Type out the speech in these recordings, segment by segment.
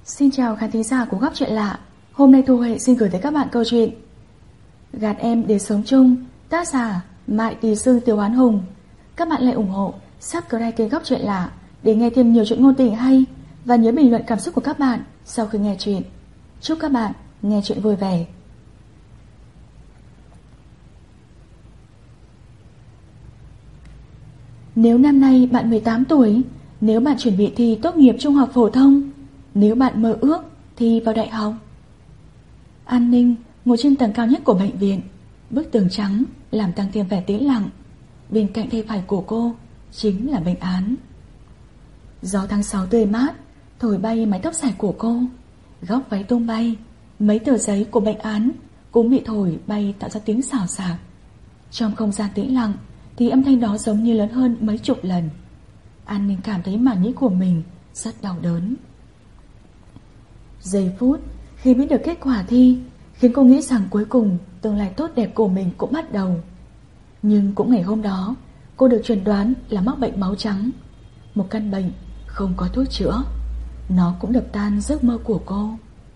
Xin chào khán thính giả của Góc Chuyện Lạ. Hôm nay Thu Huệ xin gửi tới các bạn câu chuyện Gạt Em Để Sống Chung, tác giả Mại Tỳ Sư Tiểu Oán Hùng. Các bạn lại ủng hộ subscribe kênh Góc Chuyện Lạ để nghe thêm nhiều chuyện ngôn tình hay, và nhớ bình luận cảm xúc của các bạn sau khi nghe chuyện. Chúc các bạn nghe chuyện vui vẻ. Nếu năm nay bạn 18 tuổi, nếu bạn chuẩn bị thi tốt nghiệp trung học phổ thông, nếu bạn mơ ước thi vào đại học. An Ninh ngồi trên tầng cao nhất của bệnh viện, bức tường trắng làm tăng thêm vẻ tĩnh lặng. Bên cạnh tay phải của cô chính là bệnh án. Gió tháng 6 tươi mát thổi bay mái tóc dài của cô, góc váy tung bay, mấy tờ giấy của bệnh án cũng bị thổi bay tạo ra tiếng xào xạc. Trong không gian tĩnh lặng thì âm thanh đó giống như lớn hơn mấy chục lần. An Ninh cảm thấy màng nhĩ của mình rất đau đớn. Giây phút khi biết được kết quả thi khiến cô nghĩ rằng cuối cùng tương lai tốt đẹp của mình cũng bắt đầu. Nhưng cũng ngày hôm đó, cô được chẩn đoán là mắc bệnh máu trắng, một căn bệnh không có thuốc chữa. Nó cũng đập tan giấc mơ của cô.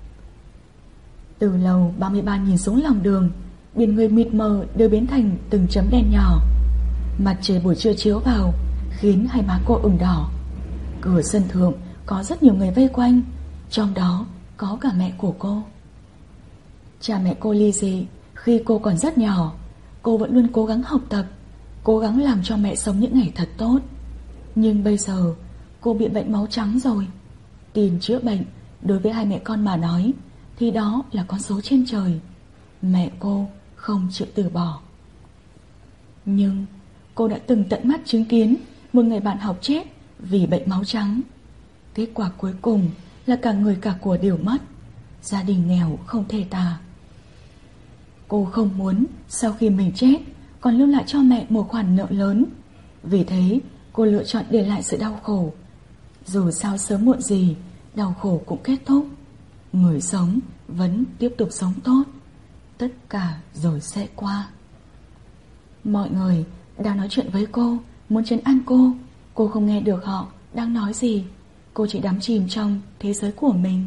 Từ lầu 33 nhìn xuống lòng đường, biển người mịt mờ đều biến thành từng chấm đen nhỏ. Mặt trời buổi trưa chiếu vào khiến hai má cô ửng đỏ. Cửa sân thượng có rất nhiều người vây quanh, trong đó có cả mẹ của cô. Cha mẹ cô ly dị khi cô còn rất nhỏ. Cô vẫn luôn cố gắng học tập, cố gắng làm cho mẹ sống những ngày thật tốt. Nhưng bây giờ cô bị bệnh máu trắng rồi. Tiền chữa bệnh đối với hai mẹ con mà nói thì đó là con số trên trời. Mẹ cô không chịu từ bỏ. Nhưng cô đã từng tận mắt chứng kiến một người bạn học chết vì bệnh máu trắng. Kết quả cuối cùng là cả người cả của đều mất. Gia đình nghèo không thể tả. Cô không muốn sau khi mình chết còn lưu lại cho mẹ một khoản nợ lớn. Vì thế cô lựa chọn để lại sự đau khổ. Dù sao sớm muộn gì đau khổ cũng kết thúc. Người sống vẫn tiếp tục sống tốt. Tất cả rồi sẽ qua. Mọi người đang nói chuyện với cô, muốn trấn an cô. Cô không nghe được họ đang nói gì. Cô chỉ đắm chìm trong thế giới của mình.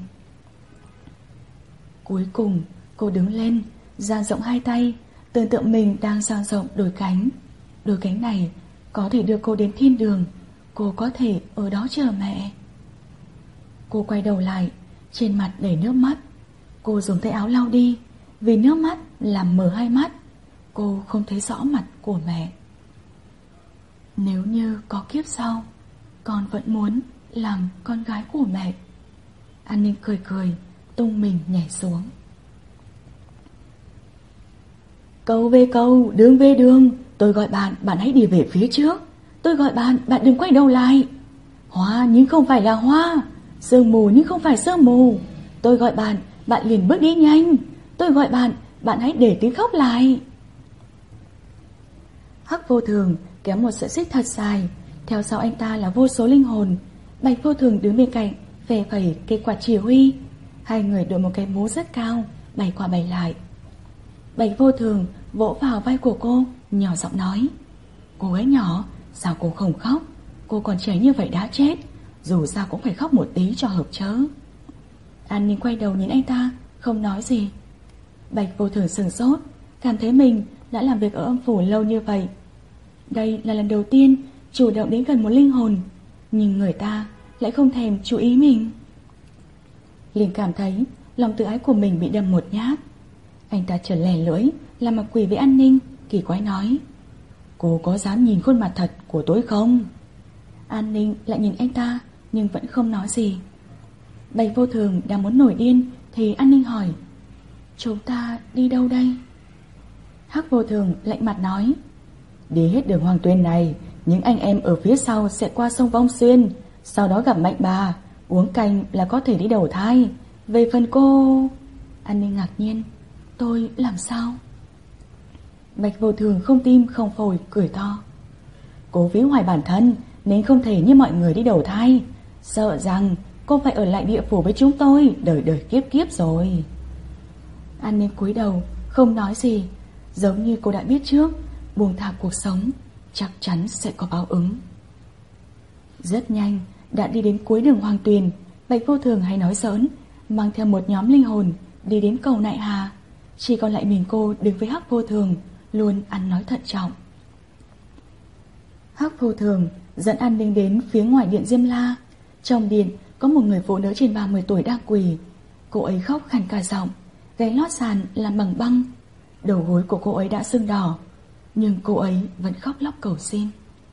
Cuối cùng cô đứng lên, dang rộng hai tay, tưởng tượng mình đang dang rộng đôi cánh. Đôi cánh này có thể đưa cô đến thiên đường. Cô có thể ở đó chờ mẹ. Cô quay đầu lại, trên mặt đầy nước mắt. Cô dùng tay áo lau đi, vì nước mắt làm mờ hai mắt. Cô không thấy rõ mặt của mẹ. Nếu như có kiếp sau, con vẫn muốn làm con gái của mẹ. An Ninh cười cười, tung mình nhảy xuống. Cầu về cầu, đường về đường. Tôi gọi bạn, bạn hãy đi về phía trước. Tôi gọi bạn, bạn đừng quay đầu lại. Hoa nhưng không phải là hoa, sương mù nhưng không phải sương mù. Tôi gọi bạn, bạn liền bước đi nhanh. Tôi gọi bạn, bạn hãy để tiếng khóc lại. Hắc Vô Thường kéo một sợi xích thật dài, theo sau anh ta là vô số linh hồn. Bạch Vô Thường đứng bên cạnh, phè phẩy cây quạt chỉ huy. Hai người đội một cái mũ rất cao, bay qua bay lại. Bạch Vô Thường vỗ vào vai của cô, nhỏ giọng nói: Cô gái nhỏ, sao cô không khóc? Cô còn trẻ như vậy đã chết, dù sao cũng phải khóc một tí cho hợp chớ. An Ninh quay đầu nhìn anh ta, không nói gì. Bạch Vô Thường sửng sốt, cảm thấy mình đã làm việc ở âm phủ lâu như vậy. Đây là lần đầu tiên chủ động đến gần một linh hồn, nhưng người ta lại không thèm chú ý mình. Liền cảm thấy lòng tự ái của mình bị đâm một nhát. Anh ta trợn lè lưỡi, làm mặt quỷ với An Ninh, kỳ quái nói: Cô có dám nhìn khuôn mặt thật của tôi không? An Ninh lại nhìn anh ta, nhưng vẫn không nói gì. Bạch Vô Thường đang muốn nổi điên thì An Ninh hỏi: Chúng ta đi đâu đây? Hắc Vô Thường lạnh mặt nói: Đi hết đường Hoàng Tuyên này, những anh em ở phía sau sẽ qua sông Vong Xuyên, sau đó gặp Mạnh Bà, uống canh là có thể đi đầu thai. Về phần cô... An Ninh ngạc nhiên: Tôi làm sao? Bạch Vô Thường không tim không phổi cười to: Cô phí hoài bản thân nên không thể như mọi người đi đầu thai. Sợ rằng cô phải ở lại địa phủ với chúng tôi đời đời kiếp kiếp rồi. An Ninh cúi đầu không nói gì, giống như cô đã biết trước, buông thả cuộc sống chắc chắn sẽ có báo ứng. Rất nhanh đã đi đến cuối đường Hoàng Tuyền. Bạch Vô Thường hay nói giỡn, mang theo một nhóm linh hồn đi đến cầu Nại Hà. Chỉ còn lại mình cô đứng với Hắc Vô Thường, luôn ăn nói thận trọng. Hắc Vô Thường dẫn An Ninh đến phía ngoài điện Diêm La. Trong điện có một người phụ nữ trên 30 tuổi đang quỳ. Cô ấy khóc khàn cả giọng, gáy lót sàn làm bằng băng. Đầu gối của cô ấy đã sưng đỏ, nhưng cô ấy vẫn khóc lóc cầu xin.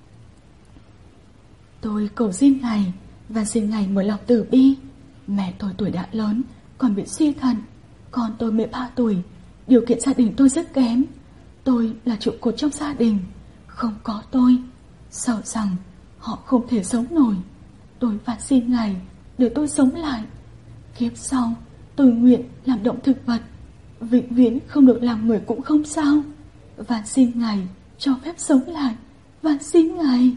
Tôi cầu xin ngài và xin ngài mở lòng từ bi. Mẹ tôi tuổi đã lớn, còn bị suy thận. Con tôi 13 tuổi, điều kiện gia đình tôi rất kém. Tôi là trụ cột trong gia đình, không có tôi, sợ rằng họ không thể sống nổi. Tôi van xin ngài để tôi sống lại. Kiếp sau tôi nguyện làm động thực vật, vĩnh viễn không được làm người cũng không sao. Van xin ngài cho phép sống lại, van xin ngài.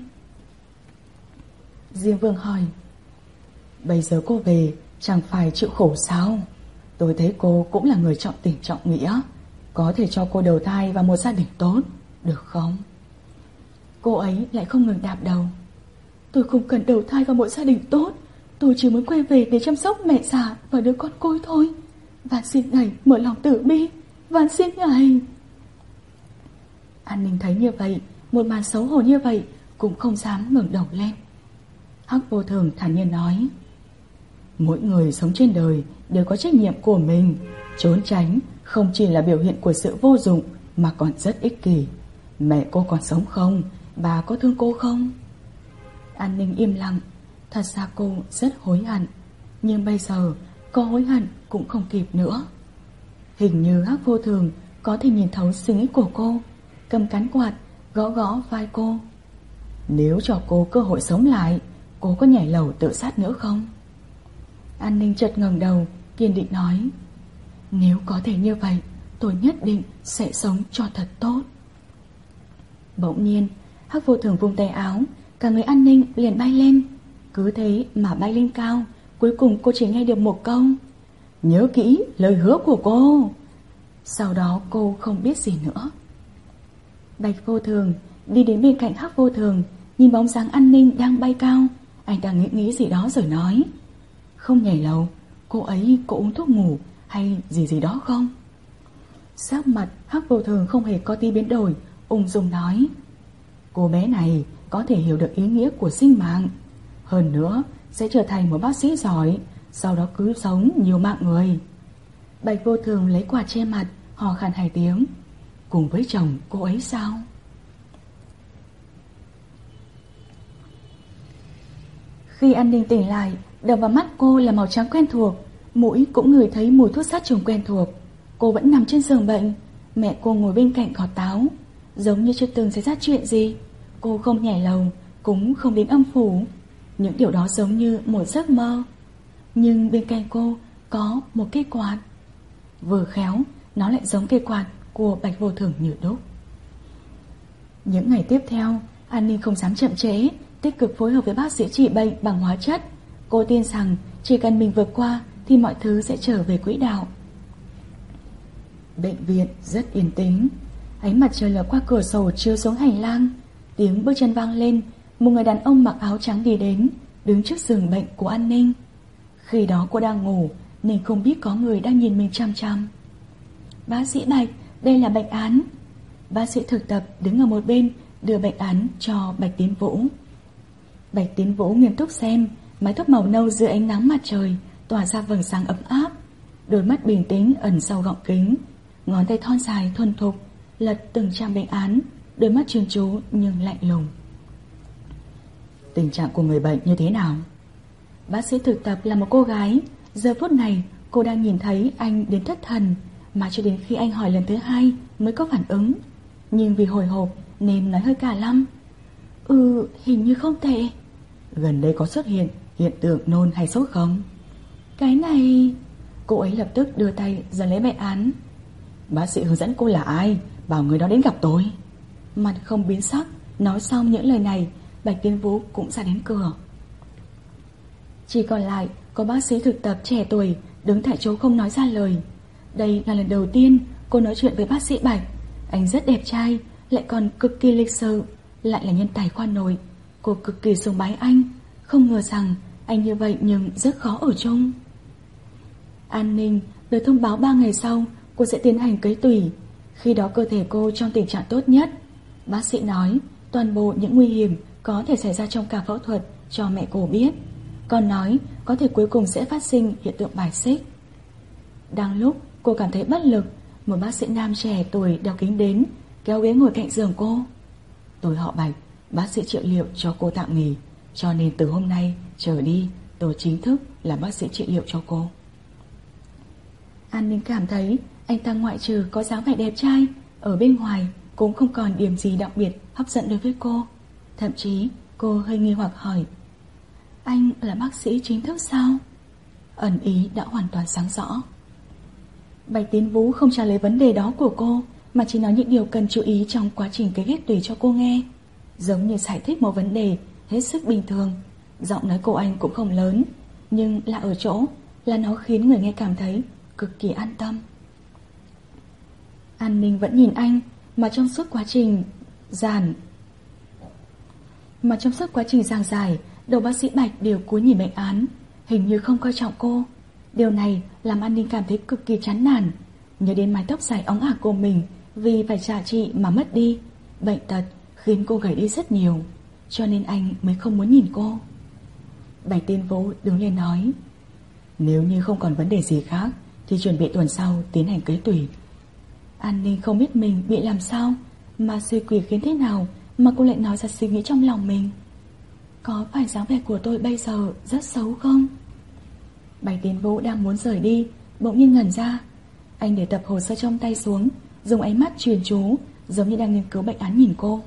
Diêm Vương hỏi: bây giờ cô về chẳng phải chịu khổ sao? Tôi thấy cô cũng là người trọng tình trọng nghĩa, có thể cho cô đầu thai vào một gia đình tốt, được không? Cô ấy lại không ngừng đạp đầu. Tôi không cần đầu thai vào một gia đình tốt, tôi chỉ muốn quay về để chăm sóc mẹ già và đứa con côi thôi. Van xin ngài mở lòng từ bi, van xin ngài. An Ninh thấy như vậy, một màn xấu hổ như vậy, cũng không dám ngẩng đầu lên. Hắc Vô Thường thản nhiên nói: mỗi người sống trên đời đều có trách nhiệm của mình. Trốn tránh không chỉ là biểu hiện của sự vô dụng, mà còn rất ích kỷ. Mẹ cô còn sống không? Bà có thương cô không? An Ninh im lặng. Thật ra cô rất hối hận, nhưng bây giờ có hối hận cũng không kịp nữa. Hình như Hắc Vô Thường có thể nhìn thấu suy nghĩ của cô, cầm cán quạt gõ gõ vai cô. Nếu cho cô cơ hội sống lại, cô có nhảy lầu tự sát nữa không? An Ninh chợt ngẩng đầu, kiên định nói: nếu có thể như vậy, tôi nhất định sẽ sống cho thật tốt. Bỗng nhiên Hắc Vô Thường vung tay áo, cả người An Ninh liền bay lên. Cứ thế mà bay lên cao, cuối cùng cô chỉ nghe được một câu: nhớ kỹ lời hứa của cô. Sau đó cô không biết gì nữa. Bạch Vô Thường đi đến bên cạnh Hắc Vô Thường, nhìn bóng dáng An Ninh đang bay cao. Anh ta nghĩ gì đó rồi nói: không nhảy lầu, cô ấy có uống thuốc ngủ hay gì đó không? Sắc mặt Hắc Vô Thường không hề có tí biến đổi, ung dung nói: cô bé này có thể hiểu được ý nghĩa của sinh mạng, hơn nữa sẽ trở thành một bác sĩ giỏi, sau đó cứu sống nhiều mạng người. Bạch Vô Thường lấy quạt che mặt, hò khan 2 tiếng: cùng với chồng cô ấy sao? Khi An Ninh tỉnh lại, đập vào mắt cô là màu trắng quen thuộc, mũi cũng ngửi thấy mùi thuốc sát trùng quen thuộc. Cô vẫn nằm trên giường bệnh, mẹ cô ngồi bên cạnh gọt táo, giống như chưa từng xảy ra chuyện gì. Cô không nhảy lầu, cũng không đến âm phủ. Những điều đó giống như một giấc mơ. Nhưng bên cạnh cô có một cây quạt. Vừa khéo, nó lại giống cây quạt của Bạch Vô Thường như đúc. Những ngày tiếp theo, An Ninh không dám chậm trễ, tích cực phối hợp với bác sĩ trị bệnh bằng hóa chất. Cô tin rằng chỉ cần mình vượt qua thì mọi thứ sẽ trở về quỹ đạo. Bệnh viện rất yên tĩnh. Ánh mặt trời lờ qua cửa sổ chiếu xuống hành lang. Tiếng bước chân vang lên. Một người đàn ông mặc áo trắng đi đến, đứng trước giường bệnh của An Ninh. Khi đó cô đang ngủ nên không biết có người đang nhìn mình chăm chăm. Bác sĩ Bạch, đây là bệnh án. Bác sĩ thực tập đứng ở một bên, đưa bệnh án cho Bạch Tiến Vũ. Bạch Tiến Vũ nghiêm túc xem, mái tóc màu nâu dưới ánh nắng mặt trời tỏa ra vầng sáng ấm áp. Đôi mắt bình tĩnh ẩn sau gọng kính, ngón tay thon dài thuần thục lật từng trang bệnh án, đôi mắt chuyên chú nhưng lạnh lùng. Tình trạng của người bệnh như thế nào? Bác sĩ thực tập là một cô gái. Giờ phút này cô đang nhìn thấy anh đến thất thần, mà cho đến khi anh hỏi lần thứ 2 mới có phản ứng. Nhưng vì hồi hộp nên nói hơi cả lăm. Hình như không tệ. Gần đây có xuất hiện hiện tượng nôn hay sốt không? Cái này... Cô ấy lập tức đưa tay giật lấy bệnh án. Bác sĩ hướng dẫn cô là ai? Bảo người đó đến gặp tôi. Mặt không biến sắc. Nói xong những lời này, Bạch Tiến Vũ cũng ra đến cửa. Chỉ còn lại có bác sĩ thực tập trẻ tuổi đứng tại chỗ không nói ra lời. Đây là lần đầu tiên cô nói chuyện với bác sĩ Bạch. Anh rất đẹp trai, lại còn cực kỳ lịch sự, lại là nhân tài khoa nội. Cô cực kỳ sùng bái anh. Không ngờ rằng Anh như vậy nhưng rất khó ở chung. An Ninh được thông báo 3 ngày sau cô sẽ tiến hành cấy tủy. Khi đó cơ thể cô trong tình trạng tốt nhất. Bác sĩ nói toàn bộ những nguy hiểm có thể xảy ra trong cả phẫu thuật cho mẹ cô biết. Còn nói có thể cuối cùng sẽ phát sinh hiện tượng bài xích. Đang lúc cô cảm thấy bất lực, một bác sĩ nam trẻ tuổi đeo kính đến, kéo ghế ngồi cạnh giường cô. Tôi họ Bạch, bác sĩ trị liệu cho cô tạm nghỉ, cho nên từ hôm nay trở đi tôi chính thức là bác sĩ trị liệu cho cô. An Ninh cảm thấy anh ta ngoại trừ có dáng vẻ đẹp trai, ở bên ngoài cũng không còn điểm gì đặc biệt hấp dẫn đối với cô. Thậm chí cô hơi nghi hoặc hỏi: anh là bác sĩ chính thức sao? Ẩn ý đã hoàn toàn sáng rõ. Bạch Tiến Vũ không trả lời vấn đề đó của cô, mà chỉ nói những điều cần chú ý trong quá trình cấy ghép tủy cho cô nghe, giống như giải thích một vấn đề hết sức bình thường. Giọng nói của anh cũng không lớn, nhưng lạ ở chỗ là nó khiến người nghe cảm thấy cực kỳ an tâm. An Ninh vẫn nhìn anh, mà trong suốt quá trình giảng giải, đầu bác sĩ Bạch đều cúi nhìn bệnh án, hình như không coi trọng cô. Điều này làm An Ninh cảm thấy cực kỳ chán nản. Nhớ đến mái tóc dài óng ả của mình vì phải trả trị mà mất đi. Bệnh tật khiến cô gầy đi rất nhiều, cho nên anh mới không muốn nhìn cô. Bạch Tiên Vũ đứng lên nói: nếu như không còn vấn đề gì khác thì chuẩn bị tuần sau tiến hành cấy tủy. An Ninh không biết mình bị làm sao, mà suy quỷ khiến thế nào mà cô lại nói ra suy nghĩ trong lòng mình. Có phải dáng vẻ của tôi bây giờ rất xấu không? Bạch Tiến Vũ đang muốn rời đi, bỗng nhiên ngẩn ra. Anh để tập hồ sơ trong tay xuống, dùng ánh mắt chuyền chú, giống như đang nghiên cứu bệnh án nhìn cô.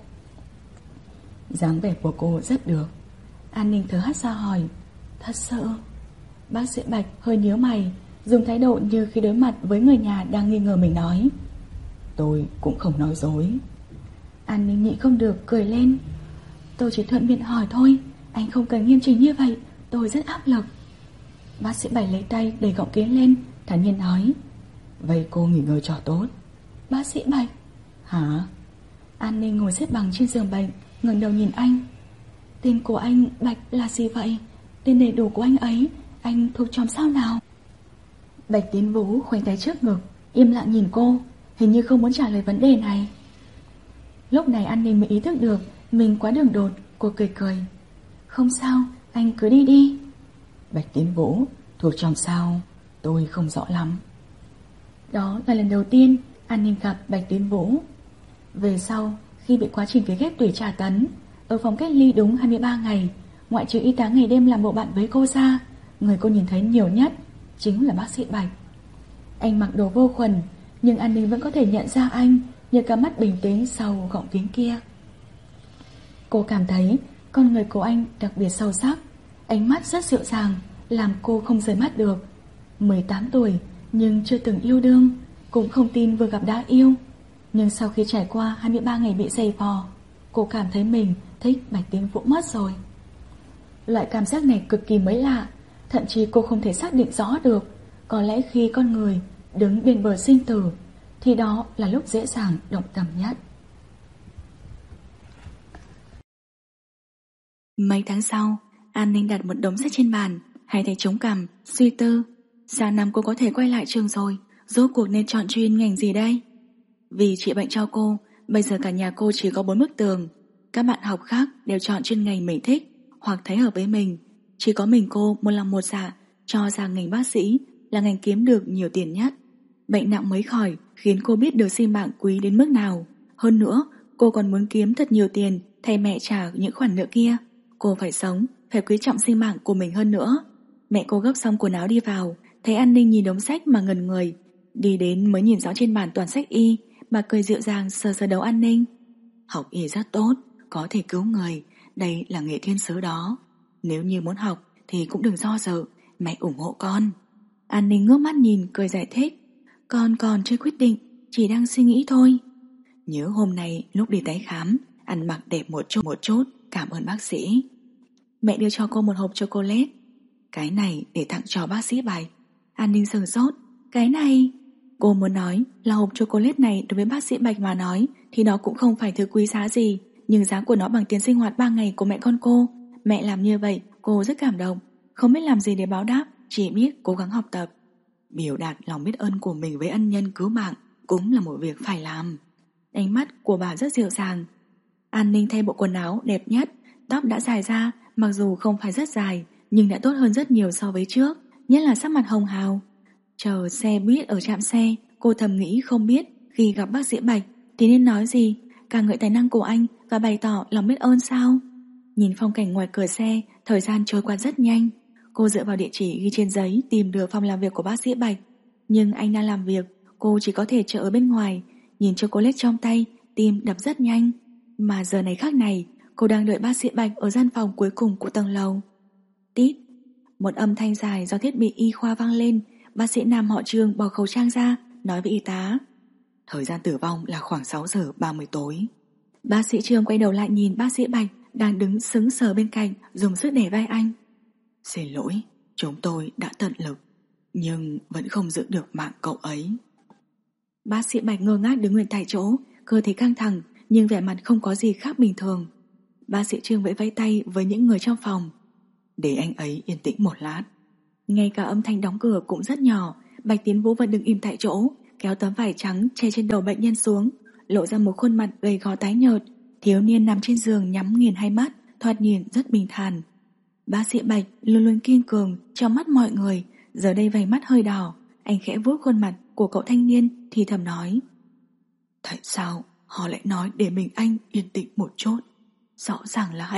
Dáng vẻ của cô rất được. An Ninh thở hắt ra hỏi: thật sự? Bác sĩ Bạch hơi nhíu mày, dùng thái độ như khi đối mặt với người nhà đang nghi ngờ mình nói: tôi cũng không nói dối. An Ninh nhịn không được cười lên: tôi chỉ thuận miệng hỏi thôi, anh không cần nghiêm chỉnh như vậy, tôi rất áp lực. Bác sĩ Bạch lấy tay đẩy gọng kính lên, thản nhiên nói: vậy cô nghỉ ngơi cho tốt. Bác sĩ Bạch? Hả? An Ninh ngồi xếp bằng trên giường bệnh, ngẩng đầu nhìn anh. Tên của anh Bạch là gì vậy? Tên đầy đủ của anh ấy, anh thuộc chòm sao nào? Bạch Tiến Vũ khoanh tay trước ngực, im lặng nhìn cô, hình như không muốn trả lời vấn đề này. Lúc này An Ninh mới ý thức được mình quá đường đột. Cô cười cười: không sao, anh cứ đi đi. Bạch Tiến Vũ thuộc chòm sao tôi không rõ lắm. Đó là lần đầu tiên An Ninh gặp Bạch Tiến Vũ. Về sau, khi bị quá trình cấy ghép tủy tra tấn, ở phòng cách ly đúng 23 ngày, ngoại trừ y tá ngày đêm làm bộ bạn với cô ra, người cô nhìn thấy nhiều nhất chính là bác sĩ Bạch. Anh mặc đồ vô khuẩn, nhưng An Ninh vẫn có thể nhận ra anh nhờ cả mắt bình tĩnh sau gọng kính kia. Cô cảm thấy con người của anh đặc biệt sâu sắc, ánh mắt rất dịu dàng, làm cô không rời mắt được. 18 tuổi nhưng chưa từng yêu đương, cũng không tin vừa gặp đã yêu. Nhưng sau khi trải qua 23 ngày bị giày vò, cô cảm thấy mình thích Bạch Tiến Vũ mất rồi. Loại cảm giác này cực kỳ mới lạ, thậm chí cô không thể xác định rõ được. Có lẽ khi con người đứng bên bờ sinh tử thì đó là lúc dễ dàng động tâm nhất. Mấy tháng sau, An Ninh đặt một đống sách trên bàn, hai tay chống cằm, suy tư. Sang năm cô có thể quay lại trường rồi, rốt cuộc nên chọn chuyên ngành gì đây? Vì trị bệnh cho cô, bây giờ cả nhà cô chỉ có 4 bức tường. Các bạn học khác đều chọn chuyên ngành mình thích hoặc thấy hợp với mình. Chỉ có mình cô một lòng một dạ cho rằng ngành bác sĩ là ngành kiếm được nhiều tiền nhất. Bệnh nặng mới khỏi khiến cô biết được sinh mạng quý đến mức nào. Hơn nữa, cô còn muốn kiếm thật nhiều tiền thay mẹ trả những khoản nợ kia. Cô phải sống, phải quý trọng sinh mạng của mình hơn nữa. Mẹ cô gấp xong quần áo đi vào, thấy An Ninh nhìn đống sách mà ngần người. Đi đến mới nhìn rõ trên bàn toàn sách y, mà cười dịu dàng sờ sờ đầu An Ninh. Học y rất tốt, có thể cứu người, đây là nghề thiên sứ đó. Nếu như muốn học thì cũng đừng do dự, mẹ ủng hộ con. An Ninh ngước mắt nhìn, cười giải thích. Con còn chưa quyết định, chỉ đang suy nghĩ thôi. Nhớ hôm nay lúc đi tái khám, ăn mặc đẹp một chút, cảm ơn bác sĩ. Mẹ đưa cho cô một hộp chocolate. Cái này để tặng cho bác sĩ Bạch. An Ninh sửng sốt. Cái này... Cô muốn nói là hộp chocolate này đối với bác sĩ Bạch mà nói thì nó cũng không phải thứ quý giá gì, nhưng giá của nó bằng tiền sinh hoạt 3 ngày của mẹ con cô. Mẹ làm như vậy cô rất cảm động. không biết làm gì để báo đáp, chỉ biết cố gắng học tập. Biểu đạt lòng biết ơn của mình với ân nhân cứu mạng cũng là một việc phải làm. Ánh mắt của bà rất dịu dàng. An Ninh thay bộ quần áo đẹp nhất, tóc đã dài ra, mặc dù không phải rất dài, nhưng đã tốt hơn rất nhiều so với trước, nhất là sắc mặt hồng hào. Chờ xe buýt ở trạm xe, cô thầm nghĩ không biết khi gặp bác sĩ Bạch thì nên nói gì, ca ngợi tài năng của anh và bày tỏ lòng biết ơn sao. Nhìn phong cảnh ngoài cửa xe, thời gian trôi qua rất nhanh. Cô dựa vào địa chỉ ghi trên giấy tìm được phòng làm việc của bác sĩ Bạch. Nhưng anh đang làm việc, cô chỉ có thể chờ ở bên ngoài. Nhìn chocolate trong tay, tim đập rất nhanh. Mà giờ này khác này, cô đang đợi bác sĩ Bạch ở gian phòng cuối cùng của tầng lầu. Tít, một âm thanh dài do thiết bị y khoa vang lên. Bác sĩ nam họ Trương bỏ khẩu trang ra, nói với y tá: thời gian tử vong là khoảng 6 giờ 30 tối. Bác sĩ Trương quay đầu lại nhìn bác sĩ Bạch đang đứng sững sờ bên cạnh, dùng sức để vai anh. Xin lỗi, chúng tôi đã tận lực, nhưng vẫn không giữ được mạng cậu ấy. Bác sĩ Bạch ngơ ngác đứng nguyên tại chỗ, cơ thể căng thẳng nhưng vẻ mặt không có gì khác bình thường. Bác sĩ Trương vẫy vẫy tay với những người trong phòng. Để anh ấy yên tĩnh một lát. Ngay cả âm thanh đóng cửa cũng rất nhỏ. Bạch Tiến Vũ vẫn đứng im tại chỗ, kéo tấm vải trắng che trên đầu bệnh nhân xuống, lộ ra một khuôn mặt gầy gò tái nhợt. Thiếu niên nằm trên giường nhắm nghiền hai mắt, thoạt nhìn rất bình thản. Bác sĩ Bạch luôn luôn kiên cường trong mắt mọi người, giờ đây vành mắt hơi đỏ. Anh khẽ vuốt khuôn mặt của cậu thanh niên thì thầm nói: tại sao họ lại nói để mình anh yên tĩnh một chút? Rõ ràng là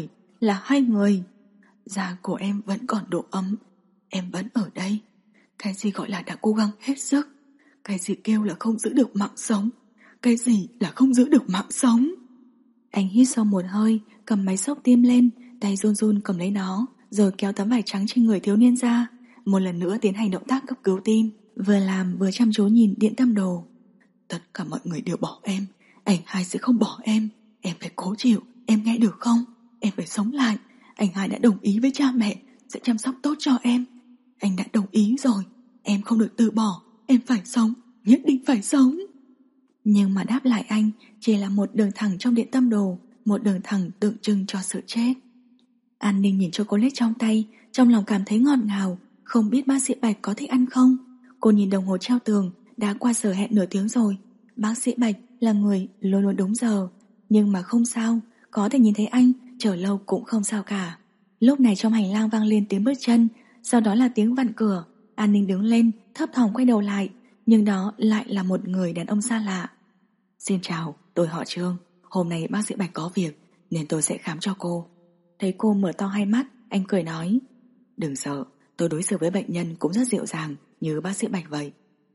hai người. Da của em vẫn còn độ ấm, em vẫn ở đây. Cái gì gọi là đã cố gắng hết sức? Cái gì kêu là không giữ được mạng sống? Cái gì là không giữ được mạng sống? Anh hít sâu một hơi, cầm máy xốc tim lên, tay run run cầm lấy nó, rồi kéo tấm vải trắng trên người thiếu niên ra, một lần nữa tiến hành động tác cấp cứu tim, vừa làm vừa chăm chú nhìn điện tâm đồ. Tất cả mọi người đều bỏ em, anh hai sẽ không bỏ em phải cố chịu, em nghe được không? Em phải sống lại. Anh hai đã đồng ý với cha mẹ sẽ chăm sóc tốt cho em. Anh đã đồng ý rồi, em không được từ bỏ, em phải sống, nhất định phải sống. Nhưng mà đáp lại anh chỉ là một đường thẳng trong điện tâm đồ, một đường thẳng tượng trưng cho sự chết. An Ninh nhìn chocolate trong tay, trong lòng cảm thấy ngọt ngào, không biết bác sĩ Bạch có thích ăn không. Cô nhìn đồng hồ treo tường, đã qua giờ hẹn nửa tiếng rồi. Bác sĩ Bạch là người luôn luôn đúng giờ, nhưng mà không sao, có thể nhìn thấy anh, chờ lâu cũng không sao cả. Lúc này trong hành lang vang lên tiếng bước chân, sau đó là tiếng vặn cửa. An Ninh đứng lên, thấp thỏm quay đầu lại, nhưng đó lại là một người đàn ông xa lạ. Xin chào, tôi họ Trương. Hôm nay bác sĩ Bạch có việc nên tôi sẽ khám cho cô. Thấy cô mở to hai mắt, anh cười nói: đừng sợ, tôi đối xử với bệnh nhân cũng rất dịu dàng như bác sĩ Bạch vậy.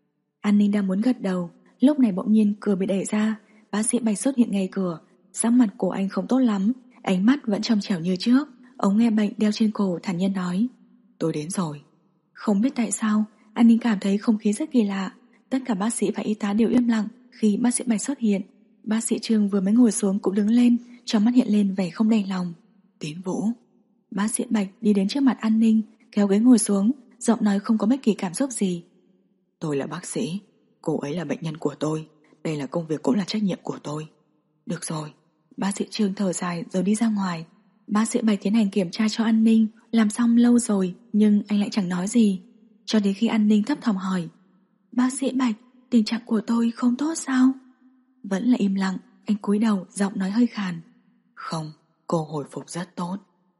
An Ninh đang muốn gật đầu, lúc này bỗng nhiên cửa bị đẩy ra. Bác sĩ Bạch xuất hiện ngay cửa. Sắc mặt của anh không tốt lắm, ánh mắt vẫn trong trẻo như trước, ống nghe bệnh đeo trên cổ thản nhiên nói: tôi đến rồi. Không biết tại sao, An Ninh cảm thấy không khí rất kỳ lạ. Tất cả bác sĩ và y tá đều im lặng khi bác sĩ Bạch xuất hiện. Bác sĩ Trương vừa mới ngồi xuống cũng đứng lên, trong mắt hiện lên vẻ không đành lòng. Tiến Vũ. Bác sĩ Bạch đi đến trước mặt An Ninh, kéo ghế ngồi xuống, giọng nói không có bất kỳ cảm xúc gì. Tôi là bác sĩ, cô ấy là bệnh nhân của tôi, đây là công việc cũng là trách nhiệm của tôi. Được rồi. Bác sĩ Trương thở dài rồi đi ra ngoài. Bác sĩ Bạch tiến hành kiểm tra cho An Ninh, làm xong lâu rồi nhưng anh lại chẳng nói gì. Cho đến khi An Ninh thấp thỏm hỏi: bác sĩ Bạch, tình trạng của tôi không tốt sao? Vẫn là im lặng. Anh cúi đầu, giọng nói hơi khàn: không, cô hồi phục rất tốt.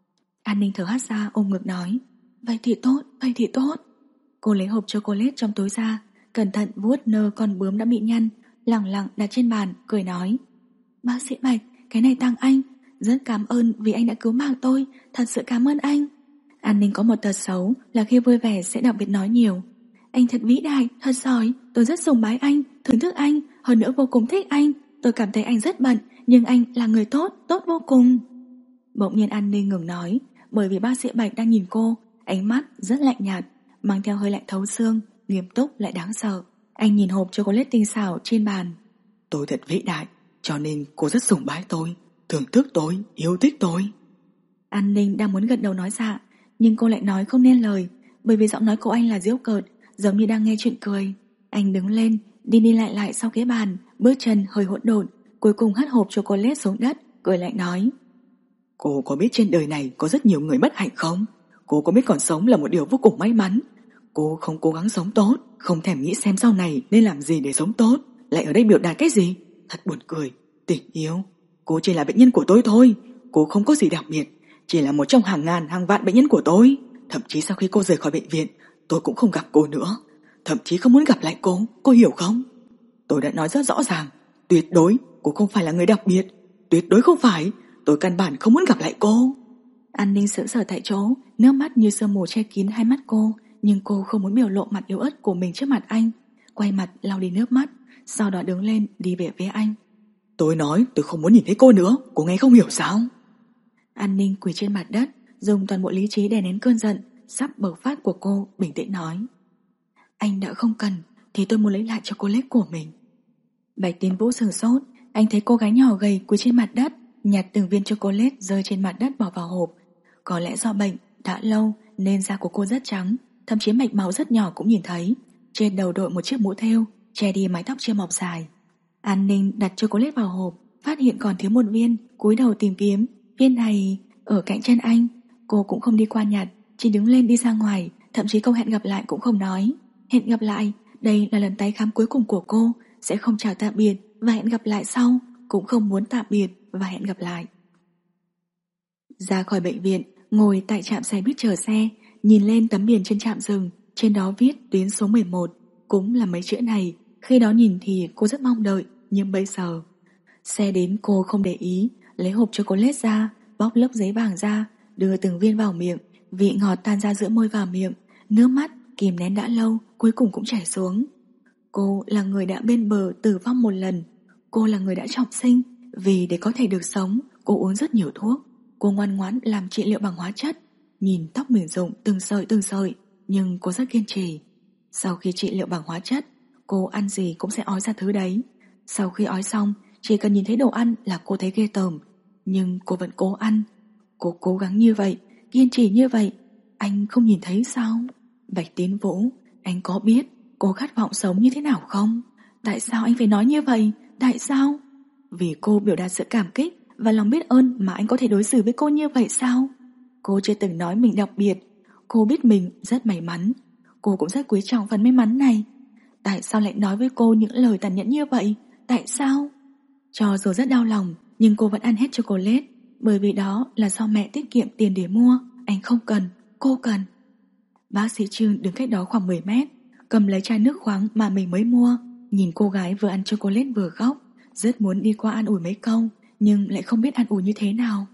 An Ninh thở hắt ra, ôm ngực nói: vậy thì tốt. Cô lấy hộp chocolate trong túi ra, cẩn thận vuốt nơ con bướm đã bị nhăn, lẳng lặng đặt trên bàn, cười nói: bác sĩ Bạch, cái này tặng anh, rất cảm ơn vì anh đã cứu mạng tôi, thật sự cảm ơn anh. An Ninh có một tật xấu là khi vui vẻ sẽ đặc biệt nói nhiều. Anh thật vĩ đại, thật giỏi, tôi rất sùng bái anh, thưởng thức anh, hơn nữa vô cùng thích anh. Tôi cảm thấy anh rất bận, nhưng anh là người tốt, tốt vô cùng. Bỗng nhiên An Ninh ngừng nói, bởi vì bác sĩ Bạch đang nhìn cô, ánh mắt rất lạnh nhạt, mang theo hơi lạnh thấu xương, nghiêm túc lại đáng sợ. Anh nhìn hộp chocolate tinh xảo trên bàn. Tôi thật vĩ đại, cho nên cô rất sùng bái tôi, thưởng thức tôi, yêu thích tôi. An Ninh đang muốn gật đầu nói dạ, nhưng cô lại nói không nên lời, bởi vì giọng nói của anh là giễu cợt, giống như đang nghe chuyện cười. Anh đứng lên, đi đi lại lại sau cái bàn, bước chân hơi hỗn độn, cuối cùng hất hộp chocolate xuống đất, cười lại nói: cô có biết trên đời này có rất nhiều người bất hạnh không? Cô có biết còn sống là một điều vô cùng may mắn. Cô không cố gắng sống tốt, không thèm nghĩ xem sau này nên làm gì để sống tốt, lại ở đây biểu đạt cái gì? Thật buồn cười. Tình yêu, cô chỉ là bệnh nhân của tôi thôi. Cô không có gì đặc biệt, chỉ là một trong hàng ngàn hàng vạn bệnh nhân của tôi. Thậm chí sau khi cô rời khỏi bệnh viện, tôi cũng không gặp cô nữa, thậm chí không muốn gặp lại cô hiểu không? Tôi đã nói rất rõ ràng, tuyệt đối cô không phải là người đặc biệt, tuyệt đối không phải. Tôi căn bản không muốn gặp lại cô. An Ninh sững sờ tại chỗ, nước mắt như sương mù che kín hai mắt cô, nhưng cô không muốn biểu lộ mặt yếu ớt của mình trước mặt anh. Quay mặt lau đi nước mắt, sau đó đứng lên đi về phía anh. Tôi nói tôi không muốn nhìn thấy cô nữa, cô nghe không hiểu sao? An Ninh quỳ trên mặt đất, dùng toàn bộ lý trí đè nén cơn giận sắp bộc phát của cô, bình tĩnh nói: Anh đã không cần thì tôi muốn lấy lại cho cô Lết của mình. Bạch Tín Vũ sửng sốt, anh thấy cô gái nhỏ gầy quỳ trên mặt đất, nhặt từng viên chocolate rơi trên mặt đất bỏ vào hộp. Có lẽ do bệnh đã lâu nên da của cô rất trắng, thậm chí mạch máu rất nhỏ cũng nhìn thấy. Trên đầu đội một chiếc mũ thêu che đi mái tóc chưa mọc dài. An Ninh đặt chocolate vào hộp, phát hiện còn thiếu một viên, cúi đầu tìm kiếm. Viên này ở cạnh chân anh. Cô cũng không đi qua nhặt, chỉ đứng lên đi ra ngoài, thậm chí câu hẹn gặp lại cũng không nói. Hẹn gặp lại, đây là lần tái khám cuối cùng của cô, sẽ không chào tạm biệt và hẹn gặp lại sau, cũng không muốn tạm biệt và hẹn gặp lại. Ra khỏi bệnh viện, ngồi tại trạm xe buýt chờ xe, nhìn lên tấm biển trên trạm dừng, trên đó viết tuyến số 11, cũng là mấy chữ này. Khi đó nhìn thì cô rất mong đợi, nhưng bây giờ xe đến cô không để ý, lấy hộp chocolate ra, bóc lớp giấy vàng ra, đưa từng viên vào miệng, vị ngọt tan ra giữa môi vào miệng, nước mắt kìm nén đã lâu cuối cùng cũng chảy xuống. Cô là người đã bên bờ tử vong một lần, cô là người đã trọng sinh, vì để có thể được sống, cô uống rất nhiều thuốc. Cô ngoan ngoãn làm trị liệu bằng hóa chất, nhìn tóc mình rụng từng sợi, nhưng cô rất kiên trì. Sau khi trị liệu bằng hóa chất, cô ăn gì cũng sẽ ói ra thứ đấy. Sau khi ói xong, chỉ cần nhìn thấy đồ ăn là cô thấy ghê tởm, nhưng cô vẫn cố ăn. Cô cố gắng như vậy, kiên trì như vậy, anh không nhìn thấy sao? Bạch Tín Vũ, anh có biết cô khát vọng sống như thế nào không? Tại sao anh phải nói như vậy? Tại sao? Vì cô biểu đạt sự cảm kích và lòng biết ơn mà anh có thể đối xử với cô như vậy sao? Cô chưa từng nói mình đặc biệt. Cô biết mình rất may mắn. Cô cũng rất quý trọng phần may mắn này. Tại sao lại nói với cô những lời tàn nhẫn như vậy? Tại sao? Cho dù rất đau lòng, nhưng cô vẫn ăn hết chocolate, bởi vì đó là do mẹ tiết kiệm tiền để mua. Anh không cần, cô cần. Bác sĩ Trương đứng cách đó khoảng 10 mét, cầm lấy chai nước khoáng mà mình mới mua, nhìn cô gái vừa ăn chocolate vừa khóc, rất muốn đi qua an ủi mấy câu, nhưng lại không biết an ủi như thế nào.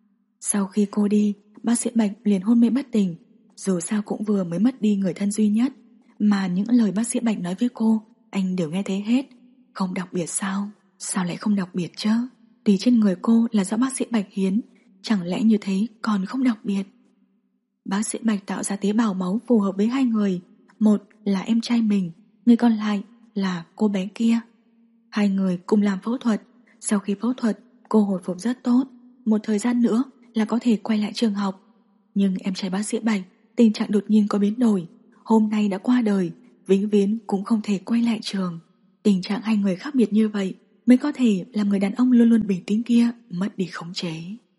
Sau khi cô đi, bác sĩ Bạch liền hôn mê bất tỉnh. Dù sao cũng vừa mới mất đi người thân duy nhất, mà những lời bác sĩ Bạch nói với cô, anh đều nghe thấy hết. Không đặc biệt sao? Sao lại không đặc biệt chứ? Tùy trên người cô là do bác sĩ Bạch hiến, chẳng lẽ như thế còn không đặc biệt? Bác sĩ Bạch tạo ra tế bào máu phù hợp với hai người. Một là em trai mình, người còn lại là cô bé kia. Hai người cùng làm phẫu thuật. Sau khi phẫu thuật, cô hồi phục rất tốt. Một thời gian nữa là có thể quay lại trường học. Nhưng em trai bác sĩ Bạch tình trạng đột nhiên có biến đổi. Hôm nay đã qua đời, vĩnh viễn cũng không thể quay lại trường. Tình trạng hai người khác biệt như vậy mới có thể làm người đàn ông luôn luôn bình tĩnh kia mất đi khống chế.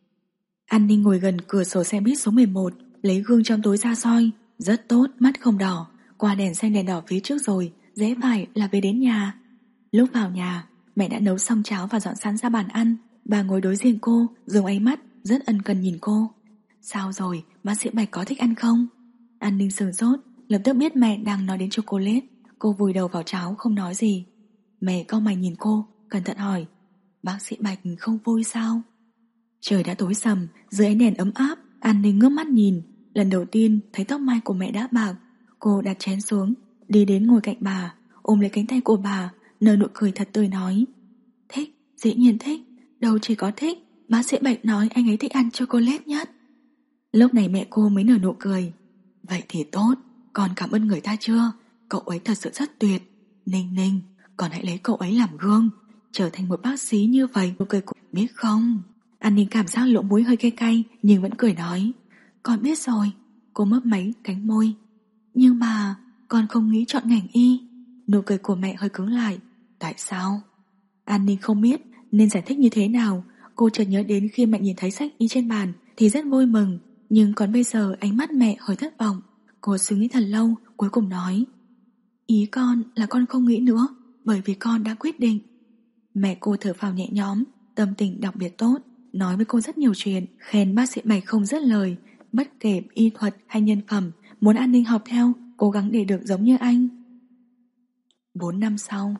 An Ninh ngồi gần cửa sổ xe buýt số 11, lấy gương trong túi ra soi. Rất tốt, mắt không đỏ. Qua đèn xanh đèn đỏ phía trước rồi, rẽ phải là về đến nhà. Lúc vào nhà, mẹ đã nấu xong cháo và dọn sẵn ra bàn ăn. Bà ngồi đối diện cô, dùng ánh mắt rất ân cần nhìn cô. Sao rồi, bác sĩ Bạch có thích ăn không? An Ninh sửng sốt, lập tức biết mẹ đang nói đến chocolate. Cô vùi đầu vào cháo không nói gì. Mẹ cau mày nhìn cô, cẩn thận hỏi: Bác sĩ Bạch không vui sao? Trời đã tối sầm, dưới ánh đèn ấm áp, An Ninh ngước mắt nhìn. Lần đầu tiên thấy tóc mai của mẹ đã bạc. Cô đặt chén xuống, đi đến ngồi cạnh bà, ôm lấy cánh tay của bà, nở nụ cười thật tươi nói: Thích, dĩ nhiên thích. Đâu chỉ có thích, bác sĩ Bạch nói anh ấy thích ăn chocolate nhất. Lúc này mẹ cô mới nở nụ cười. Vậy thì tốt, con cảm ơn người ta chưa? Cậu ấy thật sự rất tuyệt. Ninh Ninh, con hãy lấy cậu ấy làm gương, trở thành một bác sĩ như vậy. Nụ cười của biết không? An Ninh cảm giác lỗ mũi hơi cay cay, nhưng vẫn cười nói: Con biết rồi. Cô mấp máy cánh môi. Nhưng mà con không nghĩ chọn ngành y. Nụ cười của mẹ hơi cứng lại. Tại sao? An Ninh không biết nên giải thích như thế nào. Cô chợt nhớ đến khi mẹ nhìn thấy sách y trên bàn thì rất vui mừng. Nhưng còn bây giờ ánh mắt mẹ hơi thất vọng. Cô suy nghĩ thật lâu, cuối cùng nói: Ý con là con không nghĩ nữa, bởi vì con đã quyết định. Mẹ cô thở phào nhẹ nhõm, tâm tình đặc biệt tốt, nói với cô rất nhiều chuyện, khen bác sĩ Bạch không dứt lời. Bất kể y thuật hay nhân phẩm, muốn An Ninh học theo, cố gắng để được giống như anh. 4 năm sau,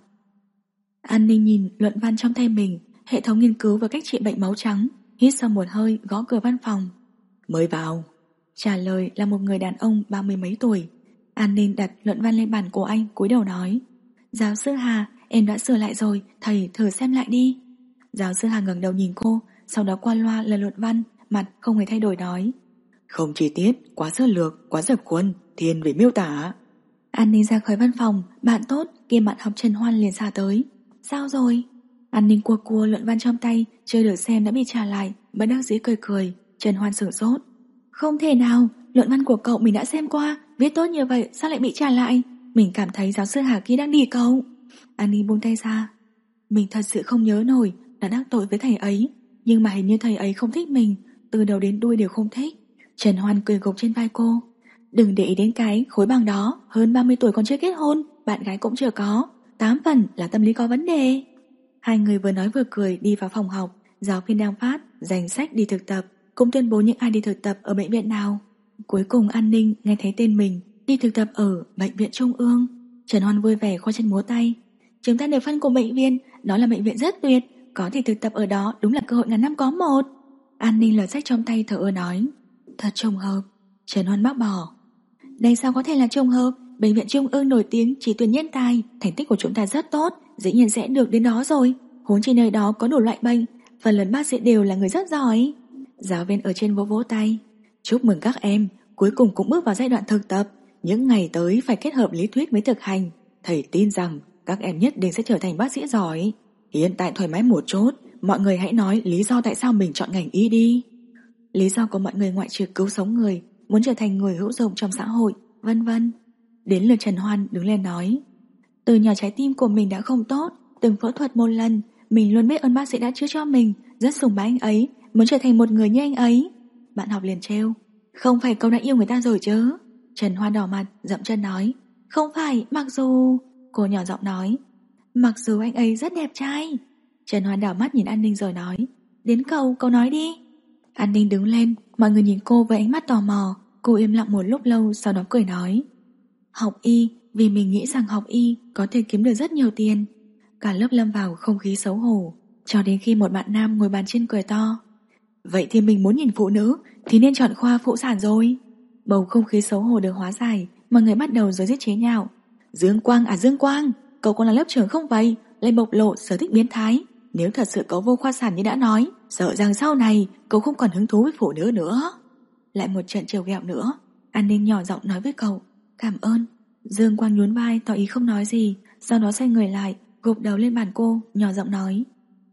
An Ninh nhìn luận văn trong tay mình, hệ thống nghiên cứu về cách trị bệnh máu trắng, hít sâu một hơi, gõ cửa văn phòng. Mới vào. Trả lời là một người đàn ông 30 mấy tuổi. An Ninh đặt luận văn lên bàn của anh, cúi đầu nói: Giáo sư Hà, em đã sửa lại rồi, thầy thử xem lại đi. Giáo sư Hà ngẩng đầu nhìn cô, sau đó qua loa lời luận văn, mặt không hề thay đổi nói: Không chi tiết, quá sơ lược, quá dập khuôn, thiên về miêu tả. An Ninh ra khỏi văn phòng, bạn tốt kiêm bạn học Trần Hoan liền xả tới. Sao rồi? An Ninh cua luận văn trong tay, chưa được xem đã bị trả lại, bất đắc dĩ cười cười. Trần Hoan sửng sốt. Không thể nào, luận văn của cậu mình đã xem qua, viết tốt như vậy sao lại bị trả lại? Mình cảm thấy giáo sư Hà kia đang đỉ cậu. An Ninh buông tay ra. Mình thật sự không nhớ nổi đã đắc tội với thầy ấy, nhưng mà hình như thầy ấy không thích mình, từ đầu đến đuôi đều không thích. Trần Hoan cười gục trên vai cô. Đừng để ý đến cái khối bằng đó, hơn 30 tuổi còn chưa kết hôn, bạn gái cũng chưa có, 8 phần là tâm lý có vấn đề. Hai người vừa nói vừa cười đi vào phòng học. Giáo viên đang phát danh sách đi thực tập, cũng tuyên bố những ai đi thực tập ở bệnh viện nào. Cuối cùng An Ninh nghe thấy tên mình, đi thực tập ở bệnh viện Trung ương. Trần Hoan vui vẻ khoa chân múa tay. Chúng ta đều phân cùng bệnh viện, đó là bệnh viện rất tuyệt, có thể thực tập ở đó đúng là cơ hội ngàn năm có một. An Ninh lật sách trong tay thở ơ nói: Thật trùng hợp. Trần Hoan bác bỏ: Đây sao có thể là trùng hợp, bệnh viện Trung ương nổi tiếng chỉ tuyển nhân tài, thành tích của chúng ta rất tốt, dĩ nhiên sẽ được đến đó rồi. Huống chi nơi đó có đủ loại bệnh, phần lớn bác sĩ đều là người rất giỏi. Giáo viên ở trên vỗ vỗ tay. Chúc mừng các em, cuối cùng cũng bước vào giai đoạn thực tập. Những ngày tới phải kết hợp lý thuyết với thực hành. Thầy tin rằng các em nhất định sẽ trở thành bác sĩ giỏi. Hiện tại thoải mái một chút, mọi người hãy nói lý do tại sao mình chọn ngành y đi. Lý do của mọi người ngoại trừ cứu sống người, muốn trở thành người hữu dụng trong xã hội, vân vân. Đến lượt Trần Hoan đứng lên nói: Từ nhỏ trái tim của mình đã không tốt, từng phẫu thuật một lần, mình luôn biết ơn bác sĩ đã chữa cho mình, rất sùng bái anh ấy, muốn trở thành một người như anh ấy. Bạn học liền trêu: Không phải cậu đã yêu người ta rồi chứ? Trần Hoan đỏ mặt, dậm chân nói: Không phải, mặc dù... Cô nhỏ giọng nói: Mặc dù anh ấy rất đẹp trai. Trần Hoan đảo mắt nhìn An Ninh rồi nói: Đến cậu nói đi. An Ninh đứng lên, mọi người nhìn cô với ánh mắt tò mò. Cô im lặng một lúc lâu, sau đó cười nói: Học y, vì mình nghĩ rằng học y có thể kiếm được rất nhiều tiền. Cả lớp lâm vào không khí xấu hổ, cho đến khi một bạn nam ngồi bàn trên cười to: Vậy thì mình muốn nhìn phụ nữ thì nên chọn khoa phụ sản rồi. Bầu không khí xấu hổ được hóa giải, mọi người bắt đầu rối rít chế nhạo: Dương Quang à Dương Quang, cậu còn là lớp trưởng không vậy, lại bộc lộ sở thích biến thái. Nếu thật sự cậu vô khoa sản như đã nói, sợ rằng sau này cậu không còn hứng thú với phụ nữ nữa. Lại một trận trêu ghẹo nữa. An Ninh nhỏ giọng nói với cậu: Cảm ơn. Dương Quang nhún vai tỏ ý không nói gì, sau đó xoay người lại, gục đầu lên bàn cô, nhỏ giọng nói: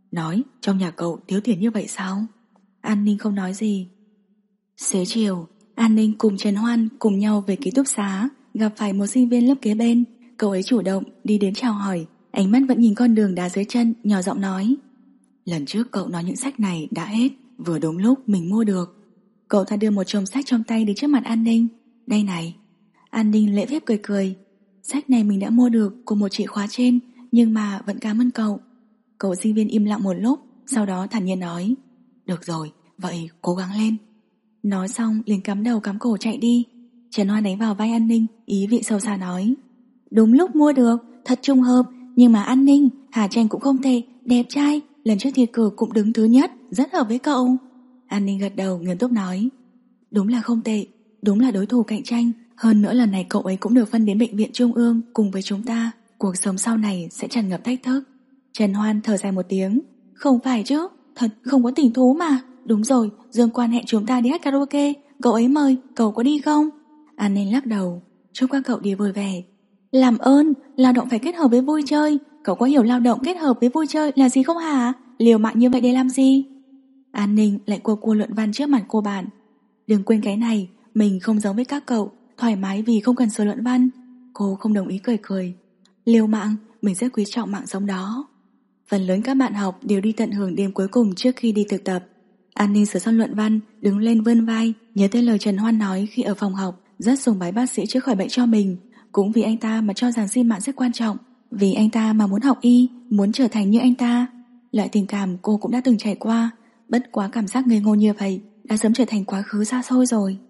Trong nhà cậu thiếu tiền như vậy sao? An Ninh không nói gì. Xế chiều, An Ninh cùng Trần Hoan cùng nhau về ký túc xá, gặp phải một sinh viên lớp kế bên. Cậu ấy chủ động đi đến chào hỏi, ánh mắt vẫn nhìn con đường đá dưới chân, nhỏ giọng nói: Lần trước cậu nói những sách này đã hết, vừa đúng lúc mình mua được. Cậu ta đưa một chồng sách trong tay đến trước mặt An Ninh. Đây này. An Ninh lễ phép cười cười. Sách này mình đã mua được của một chị khóa trên, nhưng mà vẫn cảm ơn cậu. Cậu sinh viên im lặng một lúc, sau đó thản nhiên nói: Được rồi, vậy cố gắng lên. Nói xong liền cắm đầu cắm cổ chạy đi. Trần Hoa đánh vào vai An Ninh, ý vị sâu xa nói: Đúng lúc mua được, thật trùng hợp. Nhưng mà An Ninh, Hà Tranh cũng không tệ, đẹp trai, lần trước thi cử cũng đứng thứ nhất, rất hợp với cậu. An Ninh gật đầu nghiêm túc nói: Đúng là không tệ, đúng là đối thủ cạnh tranh. Hơn nữa lần này cậu ấy cũng được phân đến bệnh viện Trung ương cùng với chúng ta, cuộc sống sau này sẽ tràn ngập thách thức. Trần Hoan thở dài một tiếng: Không phải chứ, thật không có tình thú mà. Đúng rồi, Dương Quan hẹn chúng ta đi hát karaoke, cậu ấy mời, cậu có đi không? An Ninh lắc đầu: Chúc các cậu đi vui vẻ. Làm ơn, lao động phải kết hợp với vui chơi. Cậu có hiểu lao động kết hợp với vui chơi là gì không hả? Liều mạng như vậy để làm gì? An Ninh lại cua luận văn trước mặt cô bạn: Đừng quên cái này, mình không giống với các cậu, thoải mái vì không cần sửa luận văn. Cô không đồng ý, cười. Liều mạng, mình rất quý trọng mạng sống đó. Phần lớn các bạn học đều đi tận hưởng đêm cuối cùng trước khi đi thực tập. An Ninh sửa xong luận văn, đứng lên vươn vai, nhớ tới lời Trần Hoan nói khi ở phòng học, rất sùng bái bác sĩ chữa khỏi bệnh cho mình. Cũng vì anh ta mà cho rằng sinh mạng rất quan trọng, vì anh ta mà muốn học y, muốn trở thành như anh ta. Loại tình cảm cô cũng đã từng trải qua, bất quá cảm giác ngây ngô như vậy đã sớm trở thành quá khứ xa xôi rồi.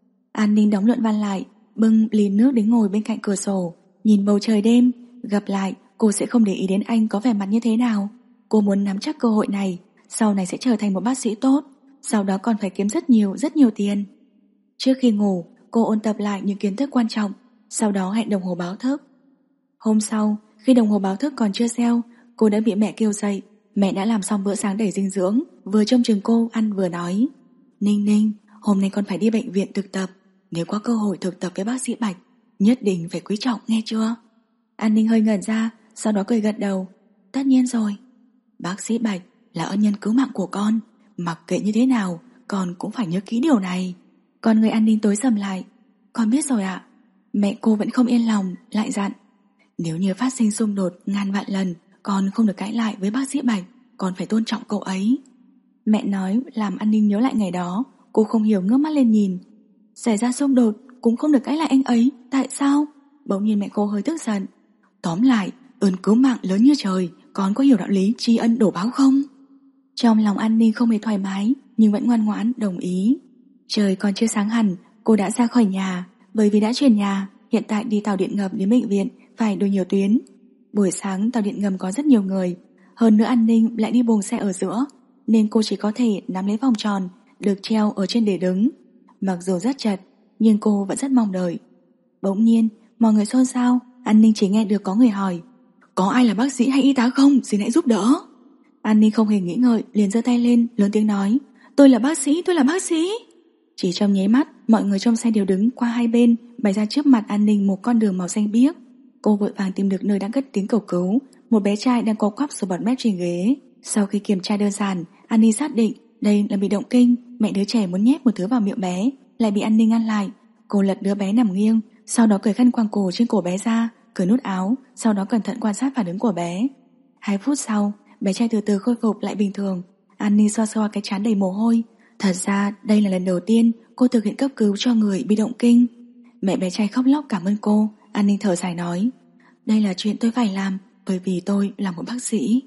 An Ninh đóng luận văn lại, bưng ly nước đến ngồi bên cạnh cửa sổ, nhìn bầu trời đêm. Gặp lại, cô sẽ không để ý đến anh có vẻ mặt như thế nào. Cô muốn nắm chắc cơ hội này, sau này sẽ trở thành một bác sĩ tốt, sau đó còn phải kiếm rất nhiều tiền. Trước khi ngủ, cô ôn tập lại những kiến thức quan trọng, sau đó hẹn đồng hồ báo thức. Hôm sau, khi đồng hồ báo thức còn chưa reo, cô đã bị mẹ kêu dậy. Mẹ đã làm xong bữa sáng đầy dinh dưỡng, vừa trông chừng cô ăn vừa nói: Ninh Ninh, hôm nay con phải đi bệnh viện thực tập. Nếu có cơ hội thực tập với bác sĩ Bạch, nhất định phải quý trọng, nghe chưa? An Ninh hơi ngẩn ra, sau đó cười gật đầu. Tất nhiên rồi. Bác sĩ Bạch là ân nhân cứu mạng của con, mặc kệ như thế nào, con cũng phải nhớ kỹ điều này. Con người An Ninh tối sầm lại. Con biết rồi ạ. Mẹ cô vẫn không yên lòng, lại dặn: Nếu như phát sinh xung đột ngàn vạn lần, con không được cãi lại với bác sĩ Bạch, con phải tôn trọng cậu ấy. Mẹ nói làm An Ninh nhớ lại ngày đó. Cô không hiểu ngước mắt lên nhìn. Xảy ra xung đột cũng không được cãi lại anh ấy, tại sao? Bỗng nhiên mẹ cô hơi tức giận. Tóm lại, ơn cứu mạng lớn như trời, con có hiểu đạo lý tri ân đổ báo không? Trong lòng An Ninh không hề thoải mái, nhưng vẫn ngoan ngoãn đồng ý. Trời còn chưa sáng hẳn, cô đã ra khỏi nhà. Bởi vì đã chuyển nhà, hiện tại đi tàu điện ngầm đến bệnh viện phải đổi nhiều tuyến. Buổi sáng tàu điện ngầm có rất nhiều người, hơn nữa An Ninh lại đi buồng xe ở giữa, nên cô chỉ có thể nắm lấy vòng tròn được treo ở trên để đứng. Mặc dù rất chật, nhưng cô vẫn rất mong đợi. Bỗng nhiên, mọi người xôn xao. An Ninh chỉ nghe được có người hỏi: Có ai là bác sĩ hay y tá không? Xin hãy giúp đỡ. An Ninh không hề nghĩ ngợi, liền giơ tay lên, lớn tiếng nói: Tôi là bác sĩ, tôi là bác sĩ. Chỉ trong nháy mắt, mọi người trong xe đều đứng qua hai bên, bày ra trước mặt An Ninh một con đường màu xanh biếc. Cô vội vàng tìm được nơi đã cất tiếng cầu cứu. Một bé trai đang co quắp rồi bọt mép trên ghế. Sau khi kiểm tra đơn giản, An Ninh xác định đây là bị động kinh. Mẹ đứa trẻ muốn nhét một thứ vào miệng bé, lại bị An Ninh ngăn lại. Cô lật đứa bé nằm nghiêng, sau đó cởi khăn quàng cổ trên cổ bé ra, cởi nút áo, sau đó cẩn thận quan sát phản ứng của bé. 2 phút sau, bé trai từ từ khôi phục lại bình thường. An Ninh xoa xoa cái trán đầy mồ hôi. Thật ra đây là lần đầu tiên cô thực hiện cấp cứu cho người bị động kinh. Mẹ bé trai khóc lóc cảm ơn cô. An Ninh thở dài nói: Đây là chuyện tôi phải làm, bởi vì tôi là một bác sĩ.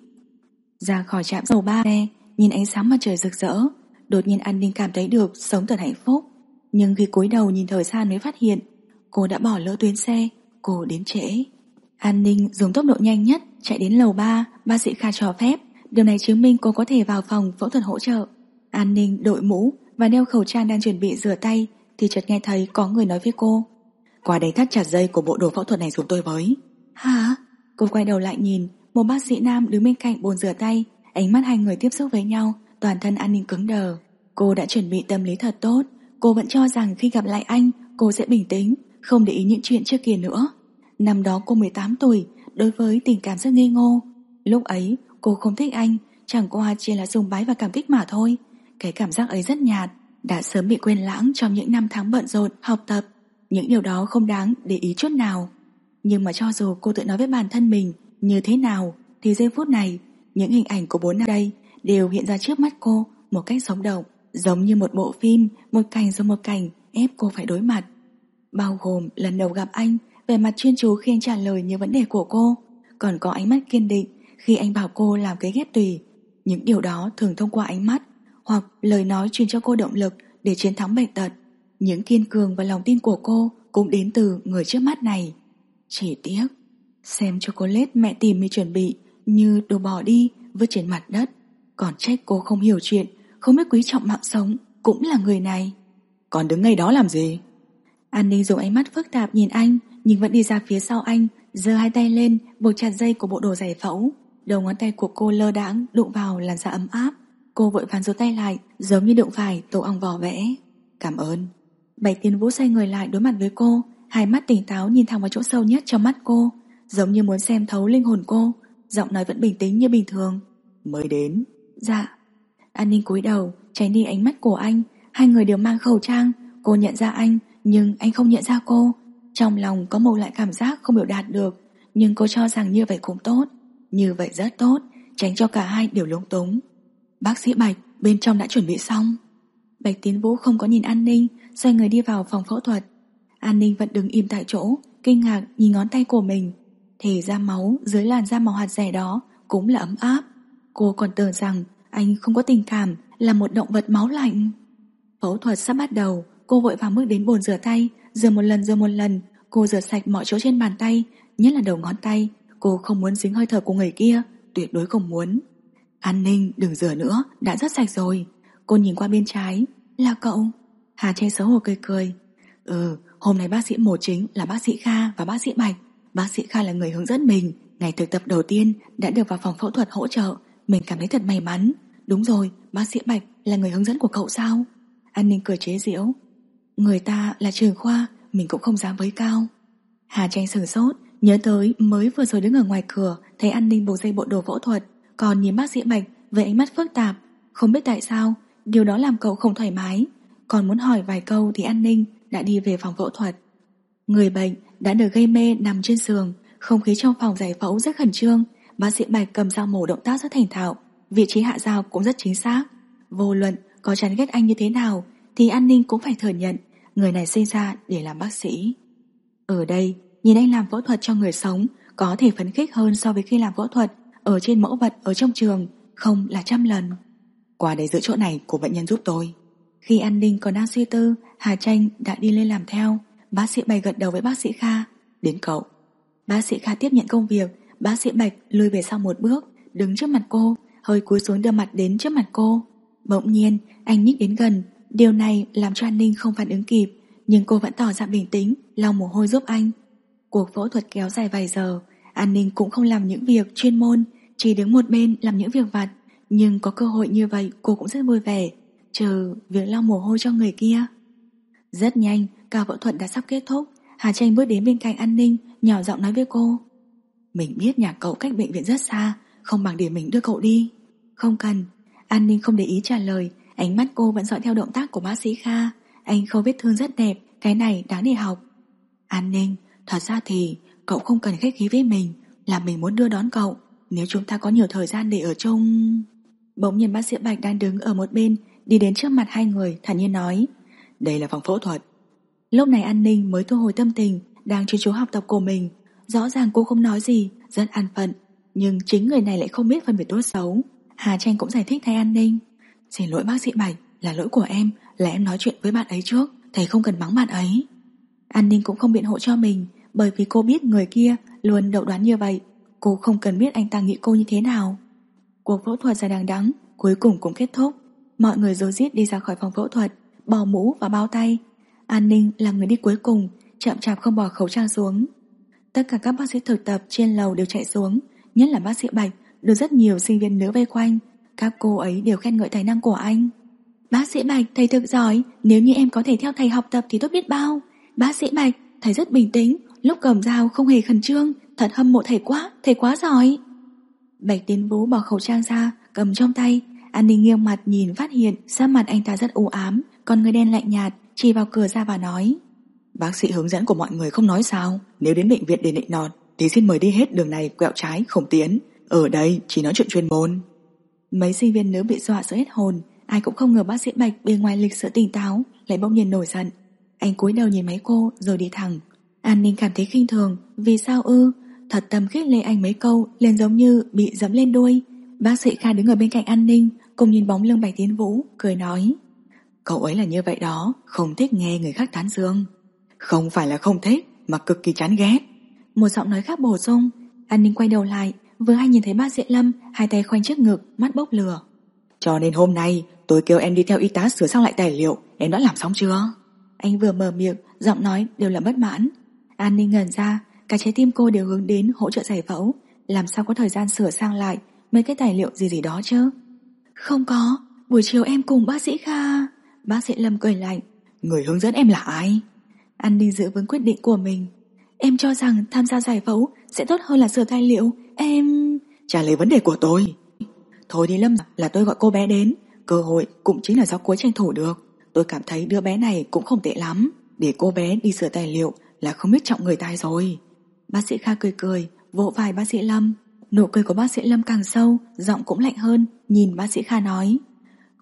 Ra khỏi trạm dầu ba xe, nhìn ánh sáng mặt trời rực rỡ, đột nhiên An Ninh cảm thấy được sống thật hạnh phúc. Nhưng khi cúi đầu nhìn thời gian mới phát hiện cô đã bỏ lỡ tuyến xe, cô đến trễ. An Ninh dùng tốc độ nhanh nhất chạy đến lầu 3, bác sĩ Kha cho phép. Điều này chứng minh cô có thể vào phòng phẫu thuật hỗ trợ. An Ninh đội mũ và đeo khẩu trang đang chuẩn bị rửa tay thì chợt nghe thấy có người nói với cô: Qua đây thắt chặt dây của bộ đồ phẫu thuật này giúp tôi với. Hả? Cô quay đầu lại nhìn, một bác sĩ nam đứng bên cạnh bồn rửa tay. Ánh mắt hai người tiếp xúc với nhau, toàn thân An Ninh cứng đờ. Cô đã chuẩn bị tâm lý thật tốt. Cô vẫn cho rằng khi gặp lại anh, cô sẽ bình tĩnh, không để ý những chuyện trước kia nữa. Năm đó cô 18 tuổi, đối với tình cảm rất ngây ngô. Lúc ấy cô không thích anh, chẳng qua chỉ là sùng bái và cảm kích mà thôi. Cái cảm giác ấy rất nhạt, đã sớm bị quên lãng trong những năm tháng bận rộn học tập. Những điều đó không đáng để ý chút nào. Nhưng mà cho dù cô tự nói với bản thân mình như thế nào, thì giây phút này, những hình ảnh của 4 năm đây đều hiện ra trước mắt cô một cách sống động, giống như một bộ phim, một cảnh rồi một cảnh ép cô phải đối mặt. Bao gồm lần đầu gặp anh, vẻ mặt chuyên chú khi anh trả lời những vấn đề của cô, còn có ánh mắt kiên định khi anh bảo cô làm cấy ghép tùy. Những điều đó thường thông qua ánh mắt hoặc lời nói truyền cho cô động lực để chiến thắng bệnh tật. Những kiên cường và lòng tin của cô cũng đến từ người trước mắt này. Chỉ tiếc, xem chocolate mẹ tỉ mỉ chuẩn bị như đồ bỏ đi vứt trên mặt đất. Còn trách cô không hiểu chuyện, không biết quý trọng mạng sống, cũng là người này. Còn đứng ngay đó làm gì? An Ninh dùng ánh mắt phức tạp nhìn anh, nhưng vẫn đi ra phía sau anh, giơ hai tay lên buộc chặt dây của bộ đồ giải phẫu. Đầu ngón tay của cô lơ đãng đụng vào làn da ấm áp. Cô vội vàng rút tay lại, giống như đụng phải tổ ong vỏ vẽ. Cảm ơn. Bạch Tiên Vũ xoay người lại đối mặt với cô, hai mắt tỉnh táo nhìn thẳng vào chỗ sâu nhất trong mắt cô, giống như muốn xem thấu linh hồn cô. Giọng nói vẫn bình tĩnh như bình thường. Mới đến. Dạ. An Ninh cúi đầu tránh đi ánh mắt của anh. Hai người đều mang khẩu trang. Cô nhận ra anh, nhưng anh không nhận ra cô. Trong lòng có một loại cảm giác không biểu đạt được, nhưng cô cho rằng như vậy cũng tốt. Như vậy rất tốt, tránh cho cả hai đều lúng túng. Bác sĩ Bạch, bên trong đã chuẩn bị xong. Bạch Tiến Vũ không có nhìn An Ninh, xoay người đi vào phòng phẫu thuật. An Ninh vẫn đứng im tại chỗ, kinh ngạc nhìn ngón tay của mình. Thì ra máu dưới làn da màu hạt rẻ đó cũng là ấm áp. Cô còn tưởng rằng anh không có tình cảm, là một động vật máu lạnh. Phẫu thuật sắp bắt đầu, cô vội vàng bước đến bồn rửa tay, rửa một lần. Cô rửa sạch mọi chỗ trên bàn tay, nhất là đầu ngón tay. Cô không muốn dính hơi thở của người kia, tuyệt đối không muốn. An Ninh, đừng rửa nữa, đã rất sạch rồi. Cô nhìn qua bên trái. Là cậu? Hà Tranh xấu hổ cười. Hôm nay bác sĩ mổ chính là bác sĩ Kha và bác sĩ Bạch. Bác sĩ Kha là người hướng dẫn mình. Ngày thực tập đầu tiên đã được vào phòng phẫu thuật hỗ trợ. Mình cảm thấy thật may mắn. Đúng rồi, bác sĩ Bạch là người hướng dẫn của cậu sao? An Ninh cười chế giễu. Người ta là trưởng khoa, mình cũng không dám với cao. Hà Tranh sửng sốt, nhớ tới mới vừa rồi đứng ở ngoài cửa, thấy An Ninh buộc dây bộ đồ phẫu thuật, còn nhìn bác sĩ Bạch với ánh mắt phức tạp. Không biết tại sao, điều đó làm cậu không thoải mái. Còn muốn hỏi vài câu thì An Ninh đã đi về phòng phẫu thuật. Người bệnh đã được gây mê nằm trên giường. Không khí trong phòng giải phẫu rất khẩn trương. Bác sĩ Bạch cầm dao mổ động tác rất thành thạo, vị trí hạ dao cũng rất chính xác. Vô luận có chán ghét anh như thế nào thì An Ninh cũng phải thừa nhận người này sinh ra để làm bác sĩ. Ở đây, nhìn anh làm phẫu thuật cho người sống có thể phấn khích hơn so với khi làm phẫu thuật ở trên mẫu vật ở trong trường, không là 100 lần. Qua đây giữ chỗ này của bệnh nhân giúp tôi. Khi An Ninh còn đang suy tư, Hà Tranh đã đi lên làm theo. Bác sĩ Bạch gật đầu với bác sĩ Kha. Đến cậu. Bác sĩ Kha tiếp nhận công việc. Bác sĩ Bạch lùi về sau một bước, đứng trước mặt cô, hơi cúi xuống đưa mặt đến trước mặt cô. Bỗng nhiên anh nhích đến gần. Điều này làm cho An Ninh không phản ứng kịp, nhưng cô vẫn tỏ ra bình tĩnh, lau mồ hôi giúp anh. Cuộc phẫu thuật kéo dài vài giờ. An Ninh cũng không làm những việc chuyên môn, chỉ đứng một bên làm những việc vặt. Nhưng có cơ hội như vậy cô cũng rất vui vẻ, trừ việc lau mồ hôi cho người kia. Rất nhanh, ca phẫu thuật đã sắp kết thúc. Hà Tranh bước đến bên cạnh An Ninh, nhỏ giọng nói với cô. Mình biết nhà cậu cách bệnh viện rất xa, không bằng để mình đưa cậu đi. Không cần. An Ninh không để ý trả lời, ánh mắt cô vẫn dõi theo động tác của bác sĩ Kha. Anh khâu vết thương rất đẹp, cái này đáng để học. An Ninh, thật ra thì cậu không cần khách khí với mình, là mình muốn đưa đón cậu. Nếu chúng ta có nhiều thời gian để ở chung. Bỗng nhiên bác sĩ Bạch đang đứng ở một bên đi đến trước mặt hai người, thản nhiên nói. Đây là phòng phẫu thuật. Lúc này An Ninh mới thu hồi tâm tình, đang chuyên chú học tập của mình. Rõ ràng cô không nói gì, rất an phận, nhưng chính người này lại không biết phân biệt tốt xấu. Hà Tranh cũng giải thích thay An Ninh. Xin lỗi bác sĩ Bạch, là lỗi của em, là em nói chuyện với bạn ấy trước, thầy không cần mắng bạn ấy. An Ninh cũng không biện hộ cho mình, bởi vì cô biết người kia luôn đậu đoán như vậy. Cô không cần biết anh ta nghĩ cô như thế nào. Cuộc phẫu thuật dài đằng đẵng cuối cùng cũng kết thúc. Mọi người rối rít đi ra khỏi phòng phẫu thuật, bỏ mũ và bao tay. An Ninh là người đi cuối cùng, chậm chạp không bỏ khẩu trang xuống. Tất cả các bác sĩ thực tập trên lầu đều chạy xuống, nhất là bác sĩ Bạch, được rất nhiều sinh viên nữ vây quanh. Các cô ấy đều khen ngợi tài năng của anh. Bác sĩ Bạch, thầy thực giỏi, nếu như em có thể theo thầy học tập thì tốt biết bao. Bác sĩ Bạch, thầy rất bình tĩnh, lúc cầm dao không hề khẩn trương, thật hâm mộ thầy quá giỏi. Bạch Tiến Vũ bỏ khẩu trang ra, cầm trong tay. An Ninh nghiêng mặt nhìn phát hiện sắc mặt anh ta rất u ám, còn người đen lạnh nhạt, chỉ vào cửa ra và nói. Bác sĩ hướng dẫn của mọi người không nói sao, nếu đến bệnh viện để nịnh nọt thì xin mời đi hết đường này quẹo trái không tiến, ở đây chỉ nói chuyện chuyên môn. Mấy sinh viên nữ bị dọa sợ hết hồn, ai cũng không ngờ bác sĩ Bạch bề ngoài lịch sự tỉnh táo lại bỗng nhiên nổi giận. Anh cúi đầu nhìn mấy cô rồi đi thẳng. An Ninh cảm thấy khinh thường, vì sao ư? Thật tâm khích lệ anh mấy câu liền giống như bị giẫm lên đuôi. Bác sĩ Kha đứng ở bên cạnh An Ninh, cùng nhìn bóng lưng Bạch Tiến Vũ, cười nói. Cậu ấy là như vậy đó, không thích nghe người khác tán dương. Không phải là không thích, mà cực kỳ chán ghét. Một giọng nói khác bổ sung. An Ninh quay đầu lại, vừa hay nhìn thấy bác sĩ Lâm, hai tay khoanh trước ngực, mắt bốc lửa. Cho nên hôm nay tôi kêu em đi theo y tá sửa sang lại tài liệu, em đã làm xong chưa? Anh vừa mở miệng, giọng nói đều là bất mãn. An Ninh ngẩn ra, cả trái tim cô đều hướng đến hỗ trợ giải phẫu, làm sao có thời gian sửa sang lại mấy cái tài liệu gì đó chứ? Không có, buổi chiều em cùng bác sĩ Kha. Bác sĩ Lâm cười lạnh. Người hướng dẫn em là ai? An Ninh giữ vững quyết định của mình. Em cho rằng tham gia giải phẫu sẽ tốt hơn là sửa tài liệu. Em... Trả lời vấn đề của tôi. Thôi đi Lâm, là tôi gọi cô bé đến. Cơ hội cũng chính là do cuối tranh thủ được. Tôi cảm thấy đứa bé này cũng không tệ lắm. Để cô bé đi sửa tài liệu là không biết trọng người ta rồi. Bác sĩ Kha cười, vỗ vai bác sĩ Lâm. Nụ cười của bác sĩ Lâm càng sâu, giọng cũng lạnh hơn, nhìn bác sĩ Kha nói.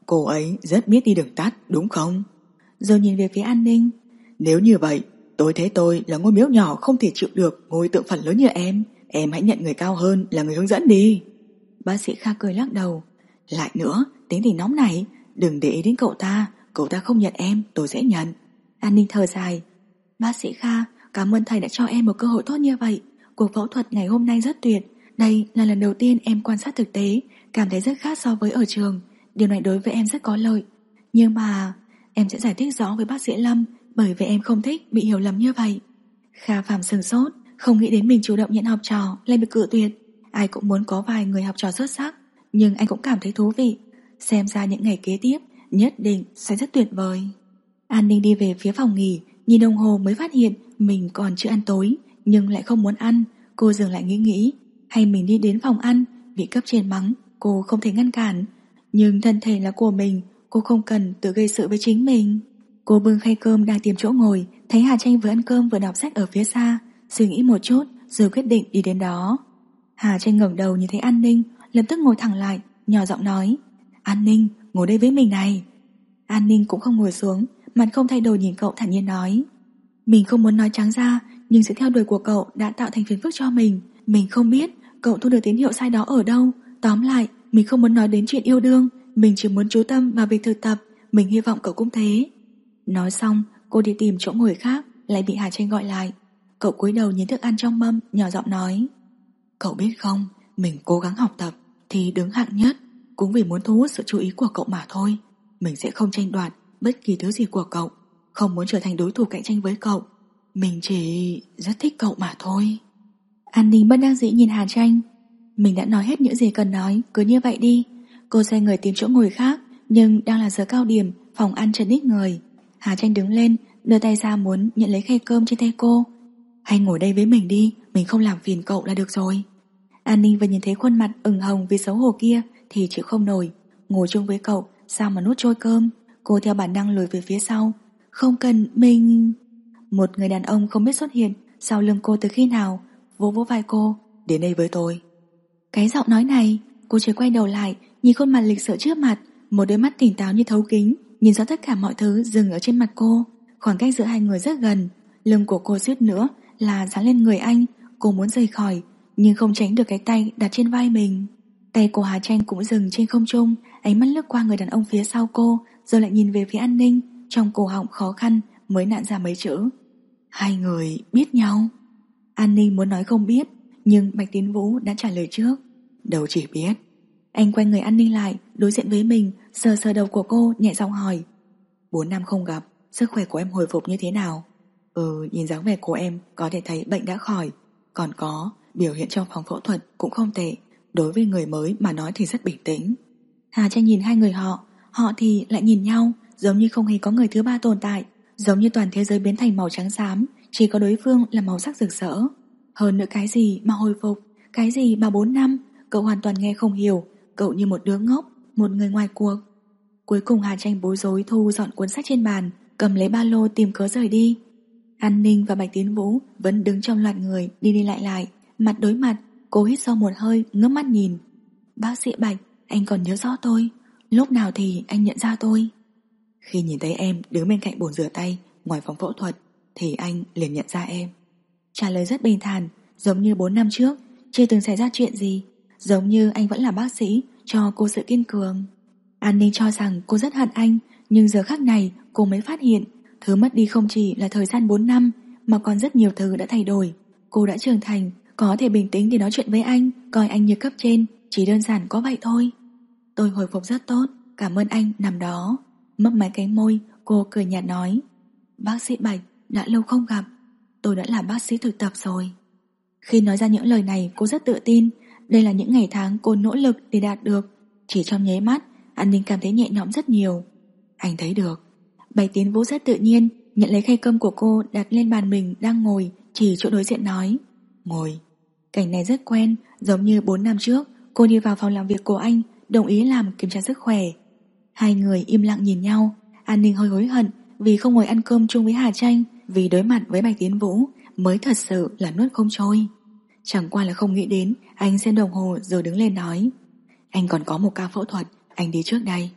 Cô ấy rất biết đi đường tắt đúng không? Rồi nhìn về phía An Ninh. Nếu như vậy, tôi thấy tôi là ngôi miếu nhỏ không thể chịu được ngôi tượng Phật lớn như em hãy nhận người cao hơn là người hướng dẫn đi. Bác sĩ Kha cười lắc đầu. Lại nữa, tính tình nóng này, đừng để ý đến cậu ta không nhận em, tôi sẽ nhận. An Ninh thở dài. Bác sĩ Kha, cảm ơn thầy đã cho em một cơ hội tốt như vậy. Cuộc phẫu thuật ngày hôm nay rất tuyệt. Đây là lần đầu tiên em quan sát thực tế, cảm thấy rất khác so với ở trường. Điều này đối với em rất có lợi. Nhưng mà em sẽ giải thích rõ với bác sĩ Lâm, bởi vì em không thích bị hiểu lầm như vậy. Kha Phạm sừng sốt, không nghĩ đến mình chủ động nhận học trò lại bị cự tuyệt. Ai cũng muốn có vài người học trò xuất sắc, nhưng anh cũng cảm thấy thú vị. Xem ra những ngày kế tiếp nhất định sẽ rất tuyệt vời. An Ninh đi về phía phòng nghỉ, nhìn đồng hồ mới phát hiện mình còn chưa ăn tối, nhưng lại không muốn ăn. Cô dừng lại nghĩ, hay mình đi đến phòng ăn, bị cấp trên mắng, cô không thể ngăn cản. Nhưng thân thể là của mình, cô không cần tự gây sự với chính mình. Cô bưng khay cơm đang tìm chỗ ngồi, thấy Hà Tranh vừa ăn cơm vừa đọc sách ở phía xa, suy nghĩ một chút rồi quyết định đi đến đó. Hà Tranh ngẩng đầu nhìn thấy An Ninh, lập tức ngồi thẳng lại, nhỏ giọng nói: An Ninh, ngồi đây với mình này. An Ninh cũng không ngồi xuống, mặt không thay đổi nhìn cậu thản nhiên nói: Mình không muốn nói trắng ra, nhưng sự theo đuổi của cậu đã tạo thành phiền phức cho mình. Mình không biết cậu thu được tín hiệu sai đó ở đâu. Tóm lại, mình không muốn nói đến chuyện yêu đương, mình chỉ muốn chú tâm vào việc thực tập. Mình hy vọng cậu cũng thế. Nói xong, cô đi tìm chỗ ngồi khác, lại bị Hà Tranh gọi lại. Cậu cúi đầu nhìn thức ăn trong mâm, nhỏ giọng nói: Cậu biết không, mình cố gắng học tập thì đứng hạng nhất cũng vì muốn thu hút sự chú ý của cậu mà thôi. Mình sẽ không tranh đoạt bất kỳ thứ gì của cậu, không muốn trở thành đối thủ cạnh tranh với cậu. Mình chỉ rất thích cậu mà thôi. An Ninh bất đắc dĩ nhìn Hà Tranh. Mình đã nói hết những gì cần nói, cứ như vậy đi. Cô xoay người tìm chỗ ngồi khác, nhưng đang là giờ cao điểm, phòng ăn chật ních người. Hà Tranh đứng lên, đưa tay ra muốn nhận lấy khay cơm trên tay cô. Hay ngồi đây với mình đi, mình không làm phiền cậu là được rồi. An Ninh vừa nhìn thấy khuôn mặt ửng hồng vì xấu hổ kia thì chịu không nổi. Ngồi chung với cậu, sao mà nuốt trôi cơm. Cô theo bản năng lùi về phía sau. Không cần, mình... Một người đàn ông không biết xuất hiện sau lưng cô từ khi nào, vỗ vỗ vai cô: Đến đây với tôi. Cái giọng nói này, cô chỉ quay đầu lại, nhìn khuôn mặt lịch sự trước mặt, một đôi mắt tỉnh táo như thấu kính, nhìn rõ tất cả mọi thứ dừng ở trên mặt cô. Khoảng cách giữa hai người rất gần, lưng của cô suýt nữa là dán lên người anh. Cô muốn rời khỏi, nhưng không tránh được cái tay đặt trên vai mình. Tay của Hà Tranh cũng dừng trên không trung, ánh mắt lướt qua người đàn ông phía sau cô, rồi lại nhìn về phía An Ninh, trong cổ họng khó khăn mới nặn ra mấy chữ: Hai người biết nhau. An Ninh muốn nói không biết, nhưng Bạch Tiến Vũ đã trả lời trước: Đâu chỉ biết. Anh quay người An Ninh lại, đối diện với mình, sờ sờ đầu của cô, nhẹ giọng hỏi: 4 năm không gặp, sức khỏe của em hồi phục như thế nào? Nhìn dáng vẻ của em có thể thấy bệnh đã khỏi. Còn có, biểu hiện trong phòng phẫu thuật cũng không tệ. Đối với người mới mà nói thì rất bình tĩnh. Hà Tranh nhìn hai người họ thì lại nhìn nhau, giống như không hề có người thứ ba tồn tại, giống như toàn thế giới biến thành màu trắng xám, chỉ có đối phương là màu sắc rực rỡ. Hơn nữa cái gì mà hồi phục, cái gì mà 4 năm, cậu hoàn toàn nghe không hiểu. Cậu như một đứa ngốc, một người ngoài cuộc. Cuối cùng Hà Tranh bối rối thu dọn cuốn sách trên bàn, cầm lấy ba lô tìm cớ rời đi. An Ninh và Bạch Tiến Vũ vẫn đứng trong loạt người đi đi lại, mặt đối mặt. Cô hít sâu một hơi, ngước mắt nhìn. Bác sĩ Bạch, anh còn nhớ rõ tôi. Lúc nào thì anh nhận ra tôi? Khi nhìn thấy em đứng bên cạnh bồn rửa tay ngoài phòng phẫu thuật thì anh liền nhận ra em. Trả lời rất bình thản, giống như 4 năm trước chưa từng xảy ra chuyện gì, giống như anh vẫn là bác sĩ, cho cô sự kiên cường. An Ninh cho rằng cô rất hận anh, nhưng giờ khắc này cô mới phát hiện thứ mất đi không chỉ là thời gian 4 năm, mà còn rất nhiều thứ đã thay đổi. Cô đã trưởng thành, có thể bình tĩnh để nói chuyện với anh, coi anh như cấp trên, chỉ đơn giản có vậy thôi. Tôi hồi phục rất tốt, cảm ơn anh nằm đó. Mấp máy cánh môi, cô cười nhạt nói: Bác sĩ Bạch, đã lâu không gặp, tôi đã là bác sĩ thực tập rồi. Khi nói ra những lời này cô rất tự tin. Đây là những ngày tháng cô nỗ lực để đạt được. Chỉ trong nháy mắt, An Ninh cảm thấy nhẹ nhõm rất nhiều. Anh thấy được. Bạch Tiến Vũ rất tự nhiên nhận lấy khay cơm của cô đặt lên bàn mình đang ngồi, chỉ chỗ đối diện nói: Ngồi. Cảnh này rất quen, giống như 4 năm trước cô đi vào phòng làm việc của anh, đồng ý làm kiểm tra sức khỏe. Hai người im lặng nhìn nhau. An Ninh hơi hối hận vì không ngồi ăn cơm chung với Hà Tranh, vì đối mặt với Bạch Tiến Vũ mới thật sự là nuốt không trôi. Chẳng qua là không nghĩ đến anh xem đồng hồ rồi đứng lên nói: Anh còn có một ca phẫu thuật, anh đi trước đây.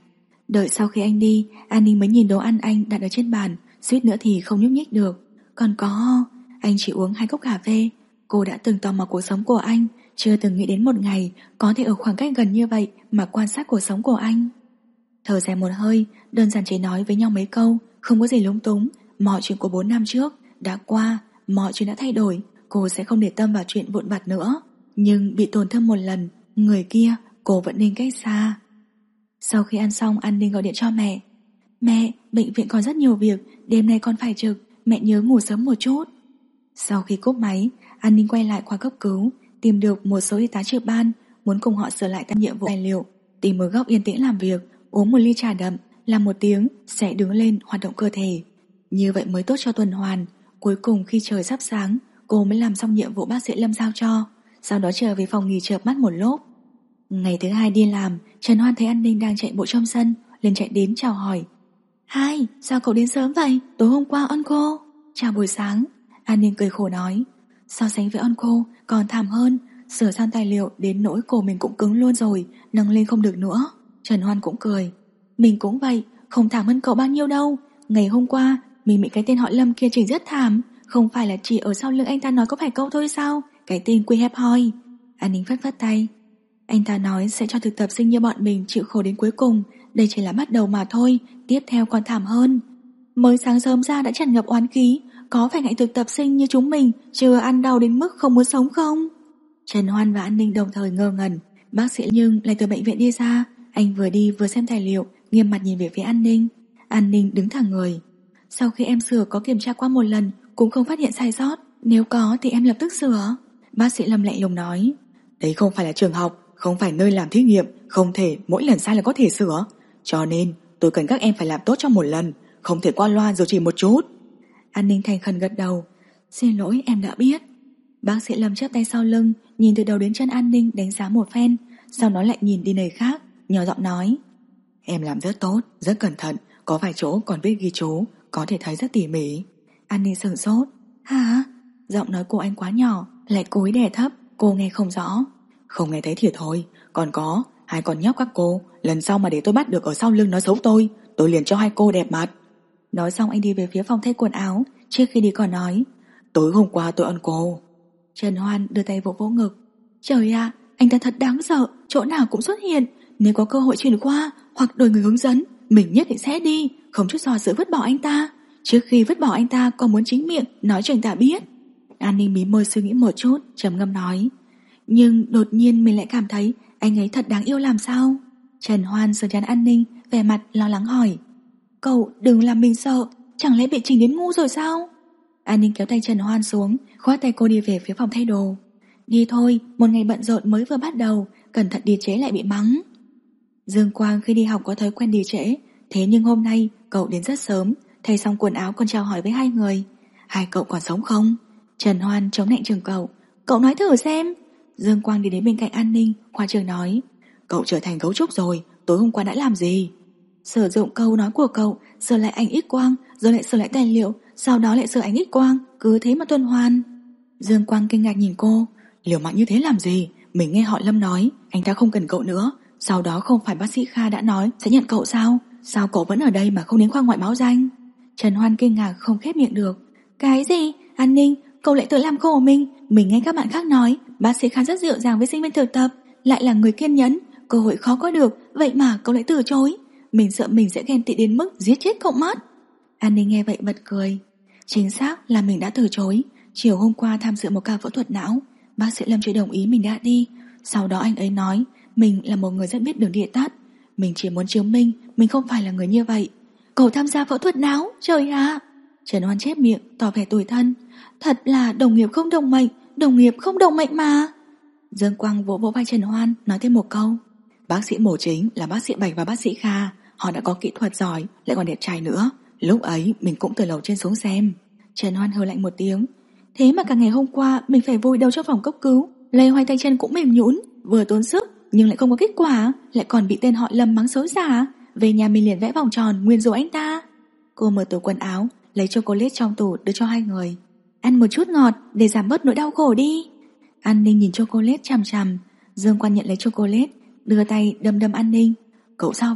Đợi sau khi anh đi, An Ninh mới nhìn đồ ăn anh đặt ở trên bàn, suýt nữa thì không nhúc nhích được. Còn có, anh chỉ uống 2 cốc cà phê. Cô đã từng tò mò cuộc sống của anh, chưa từng nghĩ đến một ngày có thể ở khoảng cách gần như vậy mà quan sát cuộc sống của anh. Thở dài một hơi, đơn giản chỉ nói với nhau mấy câu, không có gì lúng túng. Mọi chuyện của 4 năm trước đã qua, mọi chuyện đã thay đổi, cô sẽ không để tâm vào chuyện vụn vặt nữa. Nhưng bị tổn thương một lần, người kia cô vẫn nên cách xa. Sau khi ăn xong, An Ninh gọi điện cho mẹ. Mẹ, bệnh viện còn rất nhiều việc, đêm nay con phải trực, mẹ nhớ ngủ sớm một chút. Sau khi cúp máy, An Ninh quay lại khoa cấp cứu, tìm được một số y tá trực ban, muốn cùng họ sửa lại các nhiệm vụ tài liệu, tìm một góc yên tĩnh làm việc, uống một ly trà đậm, làm 1 tiếng sẽ đứng lên hoạt động cơ thể. Như vậy mới tốt cho tuần hoàn. Cuối cùng khi trời sắp sáng, cô mới làm xong nhiệm vụ bác sĩ Lâm giao cho, sau đó trở về phòng nghỉ chợp mắt một lúc. Ngày thứ 2 đi làm, Trần Hoan thấy An Ninh đang chạy bộ trong sân, liền chạy đến chào hỏi. Hai, sao cậu đến sớm vậy? Tối hôm qua uncle. Chào buổi sáng. An Ninh cười khổ nói. So sánh với uncle còn thảm hơn, sửa sang tài liệu đến nỗi cổ mình cũng cứng luôn rồi, nâng lên không được nữa. Trần Hoan cũng cười. Mình cũng vậy, không thảm hơn cậu bao nhiêu đâu. Ngày hôm qua mình bị cái tên họ Lâm kia chỉnh rất thảm. Không phải là chỉ ở sau lưng anh ta nói có phải câu thôi sao? Cái tên quy hẹp hoi. An Ninh phất phất tay. Anh ta nói sẽ cho thực tập sinh như bọn mình chịu khổ đến cuối cùng. Đây chỉ là bắt đầu mà thôi, tiếp theo còn thảm hơn. Mới sáng sớm ra đã tràn ngập oán khí, có phải ngại thực tập sinh như chúng mình chưa ăn đau đến mức không muốn sống không? Trần Hoan và An Ninh đồng thời ngơ ngẩn. Bác sĩ nhưng lại từ bệnh viện đi ra. Anh vừa đi vừa xem tài liệu, nghiêm mặt nhìn về phía An Ninh. An Ninh đứng thẳng người. Sau khi em sửa có kiểm tra qua một lần, cũng không phát hiện sai sót. Nếu có thì em lập tức sửa. Bác sĩ Lâm lạnh lùng nói. Đấy không phải là trường học, không phải nơi làm thí nghiệm, không thể mỗi lần sai là có thể sửa. Cho nên tôi cần các em phải làm tốt trong một lần, không thể qua loa rồi chỉ một chút. An Ninh thành khẩn gật đầu. Xin lỗi, em đã biết. Bác sĩ Lâm chắp tay sau lưng, nhìn từ đầu đến chân An Ninh đánh giá một phen, sau đó lại nhìn đi nơi khác, nhỏ giọng nói. Em làm rất tốt, rất cẩn thận, có vài chỗ còn viết ghi chú, có thể thấy rất tỉ mỉ. An Ninh sửng sốt. Hả? Giọng nói của anh quá nhỏ, lại cúi đè thấp, cô nghe không rõ. Không nghe thấy thì thôi. Còn có, 2 con nhóc các cô, lần sau mà để tôi bắt được ở sau lưng nói xấu tôi liền cho 2 cô đẹp mặt. Nói xong anh đi về phía phòng thay quần áo. Trước khi đi còn nói. Tối hôm qua tôi ăn cô. Trần Hoan đưa tay vỗ vỗ ngực. Trời ạ, anh ta thật đáng sợ, chỗ nào cũng xuất hiện. Nếu có cơ hội chuyển qua hoặc đổi người hướng dẫn, mình nhất định sẽ đi, không chút do dự vứt bỏ anh ta. Trước khi vứt bỏ anh ta còn muốn chính miệng nói cho anh ta biết. An Ninh mím môi suy nghĩ một chút, trầm ngâm nói. Nhưng đột nhiên mình lại cảm thấy anh ấy thật đáng yêu làm sao. Trần Hoan sờ chán An Ninh, vẻ mặt lo lắng hỏi. Cậu đừng làm mình sợ, chẳng lẽ bị chỉnh đến ngu rồi sao? An Ninh kéo tay Trần Hoan xuống, khoát tay cô đi về phía phòng thay đồ. Đi thôi, một ngày bận rộn mới vừa bắt đầu, cẩn thận đi trễ lại bị mắng. Dương Quang khi đi học có thói quen đi trễ, thế nhưng hôm nay cậu đến rất sớm, thay xong quần áo còn chào hỏi với 2 người. 2 cậu còn sống không? Trần Hoan chống nạnh chừng cậu. Cậu nói thử xem. Dương Quang đi đến bên cạnh An Ninh, khoa trương nói. Cậu trở thành gấu trúc rồi, tối hôm qua đã làm gì? Sử dụng câu nói của cậu, sửa lại ảnh X quang, rồi lại sửa lại tài liệu, sau đó lại sửa ảnh X quang, cứ thế mà tuần hoàn. Dương Quang kinh ngạc nhìn cô. Liều mạng như thế làm gì? Mình nghe họ Lâm nói anh ta không cần cậu nữa. Sau đó không phải bác sĩ Kha đã nói sẽ nhận cậu sao? Sao cậu vẫn ở đây mà không đến khoa ngoại báo danh? Trần Hoan kinh ngạc không khép miệng được. Cái gì? An Ninh, cậu lại tự làm khổ mình. Mình nghe các bạn khác nói bác sĩ Kha rất dịu dàng với sinh viên thực tập, lại là người kiên nhẫn, cơ hội khó có được, vậy mà cậu lại từ chối. Mình sợ mình sẽ ghen tị đến mức giết chết cậu mất. An Ninh nghe vậy bật cười. Chính xác là mình đã từ chối. Chiều hôm qua tham dự một ca phẫu thuật não, bác sĩ Lâm chưa đồng ý mình đã đi. Sau đó anh ấy nói mình là một người rất biết đường địa tắt. Mình chỉ muốn chứng minh mình không phải là người như vậy. Cậu tham gia phẫu thuật não, trời ạ. Trần Hoan chép miệng tỏ vẻ tủi thân. Thật là đồng nghiệp không đồng mệnh, đồng nghiệp không đồng mệnh mà. Dương Quang vỗ vỗ vai Trần Hoan, nói thêm một câu. Bác sĩ mổ chính là bác sĩ Bạch và bác sĩ Kha, họ đã có kỹ thuật giỏi, lại còn đẹp trai nữa. Lúc ấy mình cũng từ lầu trên xuống xem. Trần Hoan hừ lạnh một tiếng. Thế mà cả ngày hôm qua mình phải vùi đầu cho phòng cấp cứu, lay hoay tay chân cũng mềm nhũn, vừa tốn sức nhưng lại không có kết quả, lại còn bị tên họ Lâm mắng xối xả. Về nhà mình liền vẽ vòng tròn nguyên rủa anh ta. Cô mở tủ quần áo, lấy chocolate trong tủ đưa cho 2 người. Ăn một chút ngọt để giảm bớt nỗi đau khổ đi. An Ninh nhìn chocolate chằm chằm. Dương Quan nhận lấy chocolate, đưa tay đâm đâm An Ninh. Cậu sao vậy?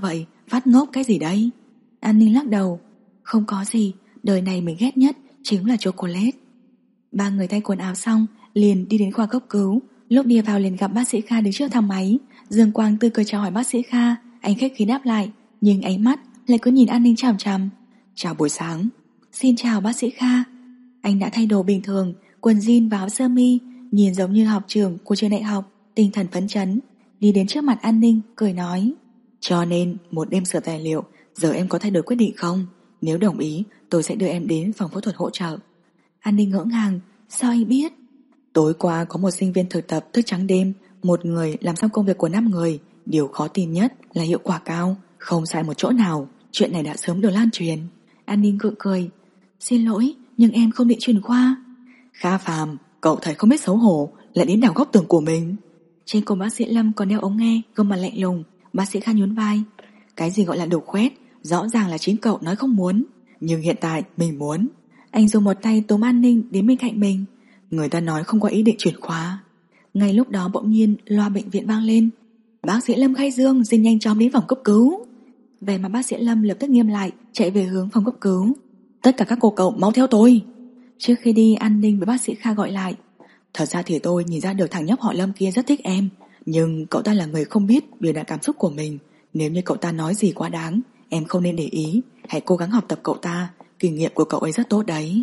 Phát ngốc cái gì đây? An Ninh lắc đầu. Không có gì, đời này mình ghét nhất chính là chocolate. Ba người thay quần áo xong liền đi đến khoa cấp cứu. Lúc đi vào liền gặp bác sĩ Kha đứng trước thang máy. Dương Quang tươi cười chào hỏi bác sĩ Kha. Anh khách khí đáp lại, nhưng ánh mắt lại cứ nhìn An Ninh chằm chằm. Chào buổi sáng. Xin chào bác sĩ Kha. Anh đã thay đồ bình thường, quần jean và áo sơ mi, nhìn giống như học trưởng của trường đại học, tinh thần phấn chấn. Đi đến trước mặt An Ninh cười nói: Cho nên một đêm sửa tài liệu, giờ em có thay đổi quyết định không? Nếu đồng ý, tôi sẽ đưa em đến phòng phẫu thuật hỗ trợ. An Ninh ngỡ ngàng. Sao anh biết? Tối qua có một sinh viên thực tập thức trắng đêm, một người làm xong công việc của 5 người. Điều khó tin nhất là hiệu quả cao, không sai một chỗ nào. Chuyện này đã sớm được lan truyền. An Ninh gượng cười. Xin lỗi, nhưng em không định chuyển khoa. Kha Phàm, cậu thầy không biết xấu hổ, lại đến đào góc tường của mình. Trên cổ bác sĩ Lâm còn đeo ống nghe, gương mặt lạnh lùng. Bác sĩ Kha nhún vai. Cái gì gọi là đục khoét? Rõ ràng là chính cậu nói không muốn, nhưng hiện tại mình muốn. Anh dùng một tay túm An Ninh đến bên cạnh mình. Người ta nói không có ý định chuyển khoa. Ngay lúc đó bỗng nhiên loa bệnh viện vang lên. Bác sĩ Lâm khai dương, xin nhanh chóng đến phòng cấp cứu. Về mà bác sĩ Lâm lập tức nghiêm lại, chạy về hướng phòng cấp cứu. Tất cả các cô cậu mau theo tôi. Trước khi đi, An Ninh với bác sĩ Kha gọi lại. Thật ra thì tôi nhìn ra được thằng nhóc họ Lâm kia rất thích em, nhưng cậu ta là người không biết biểu đạt cảm xúc của mình. Nếu như cậu ta nói gì quá đáng, em không nên để ý. Hãy cố gắng học tập cậu ta, kinh nghiệm của cậu ấy rất tốt đấy.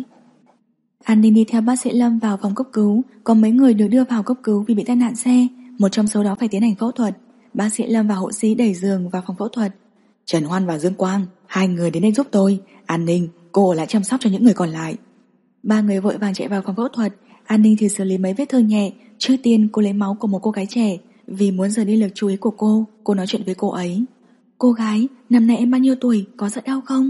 An Ninh đi theo bác sĩ Lâm vào phòng cấp cứu. Có mấy người được đưa vào cấp cứu vì bị tai nạn xe. Một trong số đó phải tiến hành phẫu thuật. Bác sĩ Lâm và hộ sĩ đẩy giường vào phòng phẫu thuật. Trần Hoan và Dương Quang, hai người đến đây giúp tôi. An Ninh, cô ở lại chăm sóc cho những người còn lại. Ba người vội vàng chạy vào phòng phẫu thuật. An Ninh thì xử lý mấy vết thương nhẹ. Trước tiên cô lấy máu của một cô gái trẻ. Vì muốn rời đi lực chú ý của cô nói chuyện với cô ấy. Cô gái, năm nay em bao nhiêu tuổi, có sợ đau không?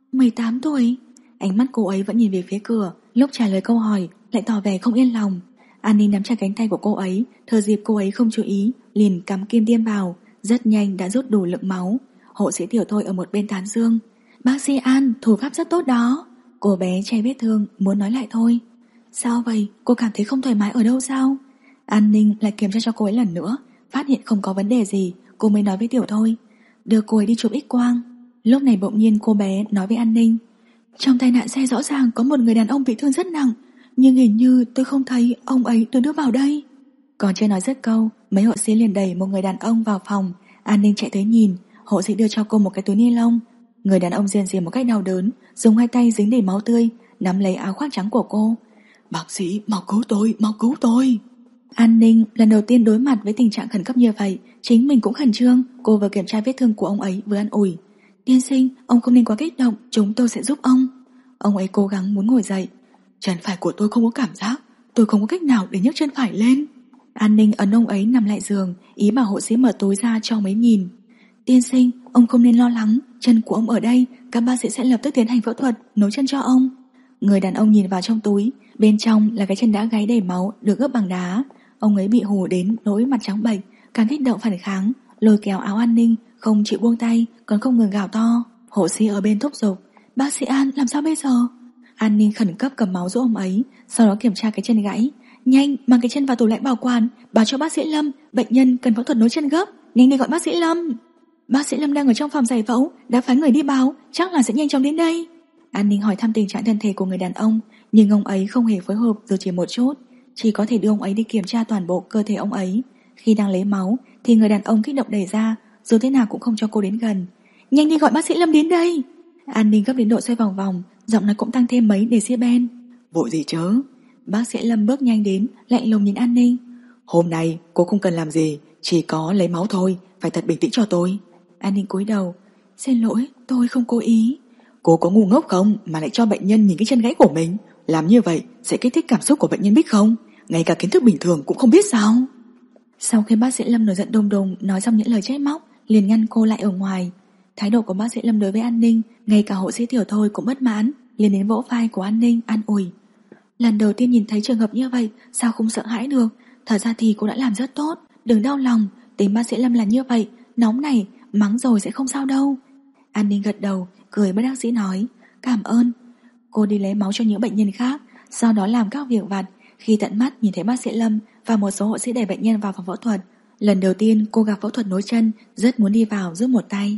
18 tuổi. Ánh mắt cô ấy vẫn nhìn về phía cửa. Lúc trả lời câu hỏi lại tỏ vẻ không yên lòng. An Ninh nắm chặt cánh tay của cô ấy, thừa dịp cô ấy không chú ý liền cắm kim tiêm vào. Rất nhanh đã rút đủ lượng máu. Hộ sĩ Tiểu Thôi ở một bên tán dương. Bác sĩ An, thủ pháp rất tốt đó. Cô bé che vết thương muốn nói lại thôi. Sao vậy, cô cảm thấy không thoải mái ở đâu sao? An Ninh lại kiểm tra cho cô ấy lần nữa. Phát hiện không có vấn đề gì, cô mới nói với Tiểu Thôi. Đưa cô ấy đi chụp X-quang. Lúc này bỗng nhiên cô bé nói với An Ninh. Trong tai nạn xe rõ ràng có một người đàn ông bị thương rất nặng, nhưng hình như tôi không thấy ông ấy được đưa vào đây. Còn chưa nói dứt câu, mấy hộ sĩ liền đẩy một người đàn ông vào phòng. An Ninh chạy tới nhìn, hộ sĩ đưa cho cô một cái túi ni lông. Người đàn ông rên rỉ một cách đau đớn, dùng hai tay dính đầy máu tươi, nắm lấy áo khoác trắng của cô. Bác sĩ, mau cứu tôi, mau cứu tôi. An Ninh lần đầu tiên đối mặt với tình trạng khẩn cấp như vậy, chính mình cũng khẩn trương. Cô vừa kiểm tra vết thương của ông ấy vừa an ủi. Tiên sinh, ông không nên quá kích động, chúng tôi sẽ giúp ông. Ông ấy cố gắng muốn ngồi dậy. Chân phải của tôi không có cảm giác, tôi không có cách nào để nhấc chân phải lên. An Ninh ấn ông ấy nằm lại giường, ý bảo hộ sĩ mở túi ra cho ông ấy nhìn. Tiên sinh, ông không nên lo lắng, chân của ông ở đây, các bác sĩ sẽ lập tức tiến hành phẫu thuật, nối chân cho ông. Người đàn ông nhìn vào trong túi, bên trong là cái chân đã gáy đầy máu được ướp bằng đá. Ông ấy bị hù đến nỗi mặt trắng bệch, càng kích động phản kháng, lôi kéo áo An Ninh, không chịu buông tay, còn không ngừng gào to. Hộ sĩ ở bên thúc giục. Bác sĩ An, làm sao bây giờ? An Ninh khẩn cấp cầm máu giúp ông ấy, sau đó kiểm tra cái chân gãy. Nhanh, mang cái chân vào tủ lạnh bảo quản, báo cho bác sĩ Lâm, bệnh nhân cần phẫu thuật nối chân gấp, nhanh đi gọi bác sĩ Lâm. Bác sĩ Lâm đang ở trong phòng giải phẫu, đã phái người đi báo, chắc là sẽ nhanh chóng đến đây. An Ninh hỏi thăm tình trạng thân thể của người đàn ông, nhưng ông ấy không hề phối hợp dù chỉ một chút, chỉ có thể đưa ông ấy đi kiểm tra toàn bộ cơ thể ông ấy. Khi đang lấy máu thì người đàn ông kích động đẩy ra, dù thế nào cũng không cho cô đến gần. Nhanh đi gọi bác sĩ Lâm đến đây. An Ninh gấp đến độ xoay vòng vòng, giọng nói cũng tăng thêm mấy decibel. Vội gì chớ? Bác sĩ Lâm bước nhanh đến, lạnh lùng nhìn An Ninh. Hôm nay cô không cần làm gì, chỉ có lấy máu thôi, phải thật bình tĩnh cho tôi. An Ninh cúi đầu. Xin lỗi, tôi không cố ý. Cô có ngu ngốc không mà lại cho bệnh nhân nhìn cái chân gãy của mình? Làm như vậy sẽ kích thích cảm xúc của bệnh nhân biết không? Ngay cả kiến thức bình thường cũng không biết sao? Sau khi bác sĩ Lâm nổi giận đùng đùng nói xong những lời trách móc, liền ngăn cô lại ở ngoài. Thái độ của bác sĩ Lâm đối với An Ninh, ngay cả hộ sĩ Tiểu Thôi cũng bất mãn, liền đến vỗ vai của An Ninh an ủi. Lần đầu tiên nhìn thấy trường hợp như vậy, sao không sợ hãi được? Thật ra thì cô đã làm rất tốt, đừng đau lòng, tính bác sĩ Lâm là như vậy, nóng này, mắng rồi sẽ không sao đâu. An Ninh gật đầu, cười bất đắc dĩ nói, cảm ơn. Cô đi lấy máu cho những bệnh nhân khác, sau đó làm các việc vặt. Khi tận mắt nhìn thấy bác sĩ Lâm và một số hộ sĩ đẩy bệnh nhân vào phòng phẫu thuật, lần đầu tiên cô gặp phẫu thuật nối chân, rất muốn đi vào giúp một tay.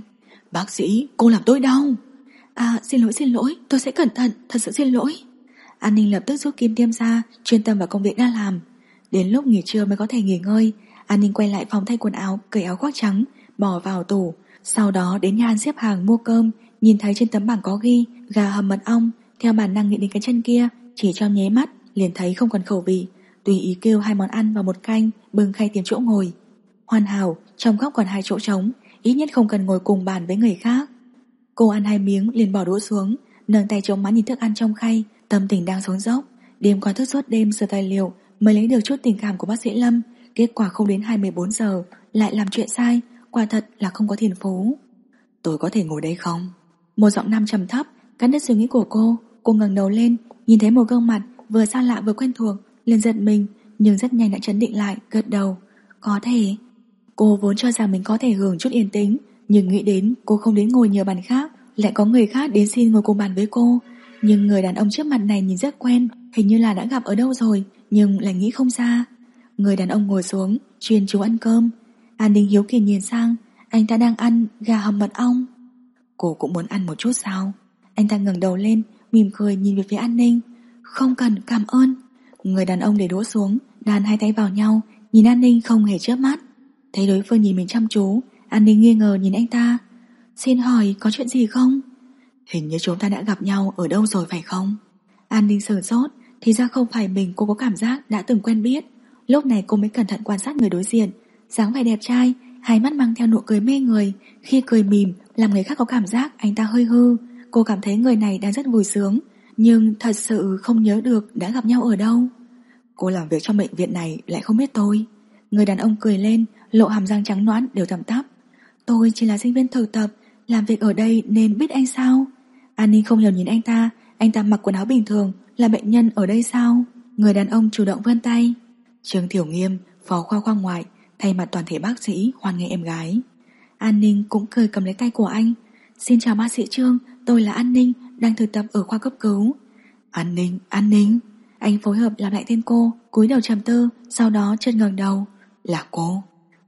Bác sĩ, cô làm tôi đau. À, xin lỗi, tôi sẽ cẩn thận, thật sự xin lỗi. An Ninh lập tức rút kim tiêm ra, chuyên tâm vào công việc đang làm. Đến lúc nghỉ trưa mới có thể nghỉ ngơi. An Ninh quay lại phòng thay quần áo, cởi áo khoác trắng, bỏ vào tủ. Sau đó đến nhà ăn xếp hàng mua cơm, nhìn thấy trên tấm bảng có ghi gà hầm mật ong, theo bản năng nghĩ đến cái chân kia, chỉ trong nháy mắt liền thấy không còn khẩu vị, tùy ý kêu 2 món ăn và 1 canh, bưng khay tìm chỗ ngồi. Hoàn hảo, trong góc còn 2 chỗ trống, ít nhất không cần ngồi cùng bàn với người khác. Cô ăn 2 miếng liền bỏ đũa xuống, nâng tay chống má nhìn thức ăn trong khay, tâm tình đang xuống dốc. Đêm qua thức suốt đêm sửa tài liệu mới lấy được chút tình cảm của bác sĩ Lâm, kết quả không đến 24 giờ lại làm chuyện sai, quả thật là không có thiên phú. Tôi có thể ngồi đây không? Một giọng nam trầm thấp cắt đứt suy nghĩ của cô. Cô ngẩng đầu lên, nhìn thấy một gương mặt vừa xa lạ vừa quen thuộc, liền giật mình, nhưng rất nhanh đã trấn định lại, gật đầu. Có thể. Cô vốn cho rằng mình có thể hưởng chút yên tĩnh, nhưng nghĩ đến cô không đến ngồi nhiều bàn khác, lại có người khác đến xin ngồi cùng bàn với cô. Nhưng người đàn ông trước mặt này nhìn rất quen, hình như là đã gặp ở đâu rồi, nhưng lại nghĩ không ra. Người đàn ông ngồi xuống, chuyên chú ăn cơm. An Ninh hiếu kỳ nhìn sang, anh ta đang ăn gà hầm mật ong. Cô cũng muốn ăn một chút sao? Anh ta ngẩng đầu lên, mỉm cười nhìn về phía An Ninh. Không cần, cảm ơn. Người đàn ông để đũa xuống, đan 2 tay vào nhau, nhìn An Ninh không hề chớp mắt. Thấy đối phương nhìn mình chăm chú, An Ninh nghi ngờ nhìn anh ta. Xin hỏi có chuyện gì không? Hình như chúng ta đã gặp nhau ở đâu rồi phải không? An Ninh sửng sốt, thì ra không phải mình, cô có cảm giác đã từng quen biết. Lúc này cô mới cẩn thận quan sát người đối diện, dáng vẻ đẹp trai, hai mắt mang theo nụ cười mê người, khi cười mỉm làm người khác có cảm giác anh ta hơi hư. Cô cảm thấy người này đang rất vui sướng, nhưng thật sự không nhớ được đã gặp nhau ở đâu. Cô làm việc trong bệnh viện này lại không biết tôi? Người đàn ông cười lên, lộ hàm răng trắng nõn đều thẳng tắp. Tôi chỉ là sinh viên thực tập, làm việc ở đây nên biết anh sao? An Ninh không hiểu nhìn anh ta mặc quần áo bình thường, là bệnh nhân ở đây sao? Người đàn ông chủ động vươn tay. Trương Tiểu Nghiêm, phó khoa ngoại, thay mặt toàn thể bác sĩ hoan nghênh em gái. An Ninh cũng cười cầm lấy tay của anh. Xin chào bác sĩ Trương, tôi là An Ninh, đang thực tập ở khoa cấp cứu. An Ninh. Anh phối hợp làm lại tên cô, cúi đầu trầm tư, sau đó chợt ngẩng đầu. Là cô?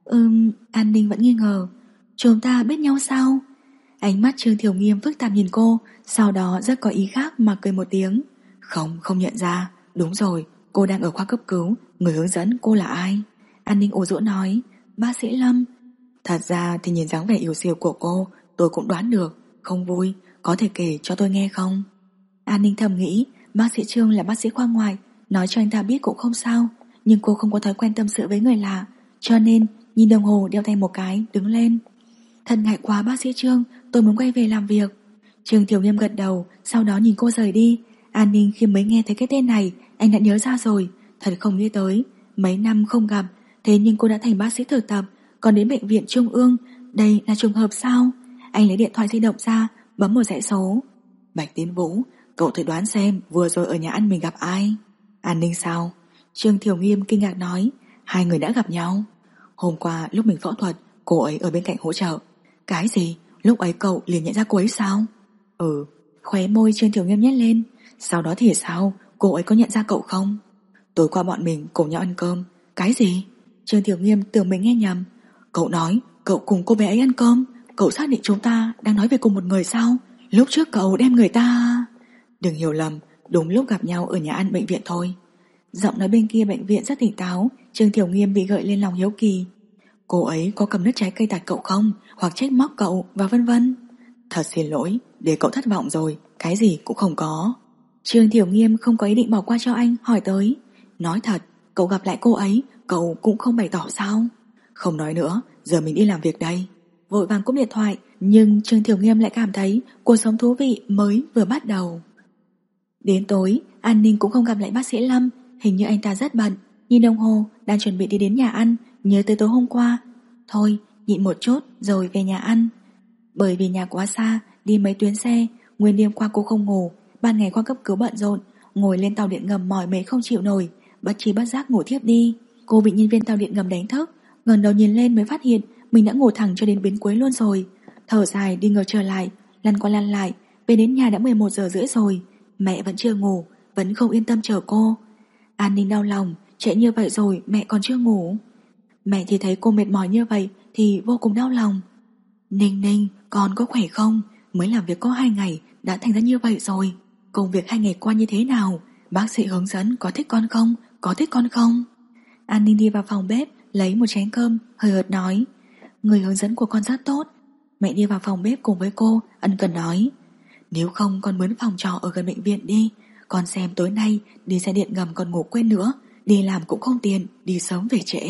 An Ninh vẫn nghi ngờ. Chúng ta biết nhau sao? Ánh mắt Trương Tiểu Nghiêm phức tạp nhìn cô, sau đó rất có ý khác mà cười một tiếng. Không nhận ra. Đúng rồi, cô đang ở khoa cấp cứu, người hướng dẫn cô là ai? An Ninh ủ rũ nói. Bác sĩ Lâm. Thật ra thì nhìn dáng vẻ yếu xìu của cô, tôi cũng đoán được. Không vui, có thể kể cho tôi nghe không? An Ninh thầm nghĩ, bác sĩ Trương là bác sĩ khoa ngoại, nói cho anh ta biết cũng không sao. Nhưng cô không có thói quen tâm sự với người lạ, cho nên nhìn đồng hồ đeo tay một cái, đứng lên. Thật ngại quá bác sĩ Trương, tôi muốn quay về làm việc. Trương Tiểu Nghiêm gật đầu, sau đó nhìn cô rời đi. An Ninh khi mới nghe thấy cái tên này, anh đã nhớ ra rồi. Thật không nghĩ tới, mấy năm không gặp, thế nhưng cô đã thành bác sĩ thực tập, còn đến bệnh viện Trung ương. Đây là trùng hợp sao? Anh lấy điện thoại di động ra, bấm một dãy số. Bạch Tiến Vũ, cậu thử đoán xem vừa rồi ở nhà ăn mình gặp ai? An Ninh sao? Trương Tiểu Nghiêm kinh ngạc nói. Hai người đã gặp nhau. Hôm qua lúc mình phẫu thuật, cô ấy ở bên cạnh hỗ trợ. Cái gì? Lúc ấy cậu liền nhận ra cô ấy sao? Khóe môi Trương Tiểu Nghiêm nhếch lên. Sau đó thì sao? Cô ấy có nhận ra cậu không? Tối qua bọn mình cùng nhau ăn cơm. Cái gì? Trương Tiểu Nghiêm tưởng mình nghe nhầm. Cậu nói cậu cùng cô bé ấy ăn cơm. Cậu xác định chúng ta đang nói về cùng một người sao? Lúc trước cậu đem người ta... Đừng hiểu lầm, đúng lúc gặp nhau ở nhà ăn bệnh viện thôi. Giọng nói bên kia bệnh viện rất tỉnh táo. Trương Tiểu Nghiêm bị gợi lên lòng hiếu kỳ. Cô ấy có cầm nước trái cây tạt cậu không? Hoặc trách móc cậu và vân vân. Thật xin lỗi, để cậu thất vọng rồi. Cái gì cũng không có. Trương Tiểu Nghiêm không có ý định bỏ qua cho anh, hỏi tới. Nói thật, cậu gặp lại cô ấy, cậu cũng không bày tỏ sao? Không nói nữa, giờ mình đi làm việc đây. Vội vàng cúp điện thoại, nhưng Trương Tiểu Nghiêm lại cảm thấy cuộc sống thú vị mới vừa bắt đầu. Đến tối, An Ninh cũng không gặp lại bác sĩ Lâm. Hình như anh ta rất bận. Nhìn đồng hồ, đang chuẩn bị đi đến nhà ăn, nhớ tới tối hôm qua. Thôi, nhịn một chút rồi về nhà ăn. Bởi vì nhà quá xa, đi mấy tuyến xe, nguyên đêm qua cô không ngủ. Ban ngày khoa cấp cứu bận rộn, ngồi lên tàu điện ngầm mỏi mệt không chịu nổi, bất chi bất giác ngủ thiếp đi. Cô bị nhân viên tàu điện ngầm đánh thức, ngẩng đầu nhìn lên mới phát hiện mình đã ngủ thẳng cho đến bến cuối luôn rồi. Thở dài đi ngược trở lại, lăn qua lăn lại, về đến nhà đã 11 giờ rưỡi rồi. Mẹ vẫn chưa ngủ, vẫn không yên tâm chờ cô. An Ninh đau lòng, trễ như vậy rồi mẹ còn chưa ngủ. Mẹ thì thấy cô mệt mỏi như vậy thì vô cùng đau lòng. Ninh Ninh, con có khỏe không? Mới làm việc có 2 ngày đã thành ra như vậy rồi. Công việc 2 ngày qua như thế nào? Bác sĩ hướng dẫn có thích con không? Có thích con không? An Ninh đi vào phòng bếp lấy một chén cơm, hơi ợt nói: Người hướng dẫn của con rất tốt. Mẹ đi vào phòng bếp cùng với cô, ân cần nói: Nếu không con mướn phòng trọ ở gần bệnh viện đi. Con xem tối nay đi xe điện ngầm còn ngủ quên nữa. Đi làm cũng không tiện, đi sớm về trễ.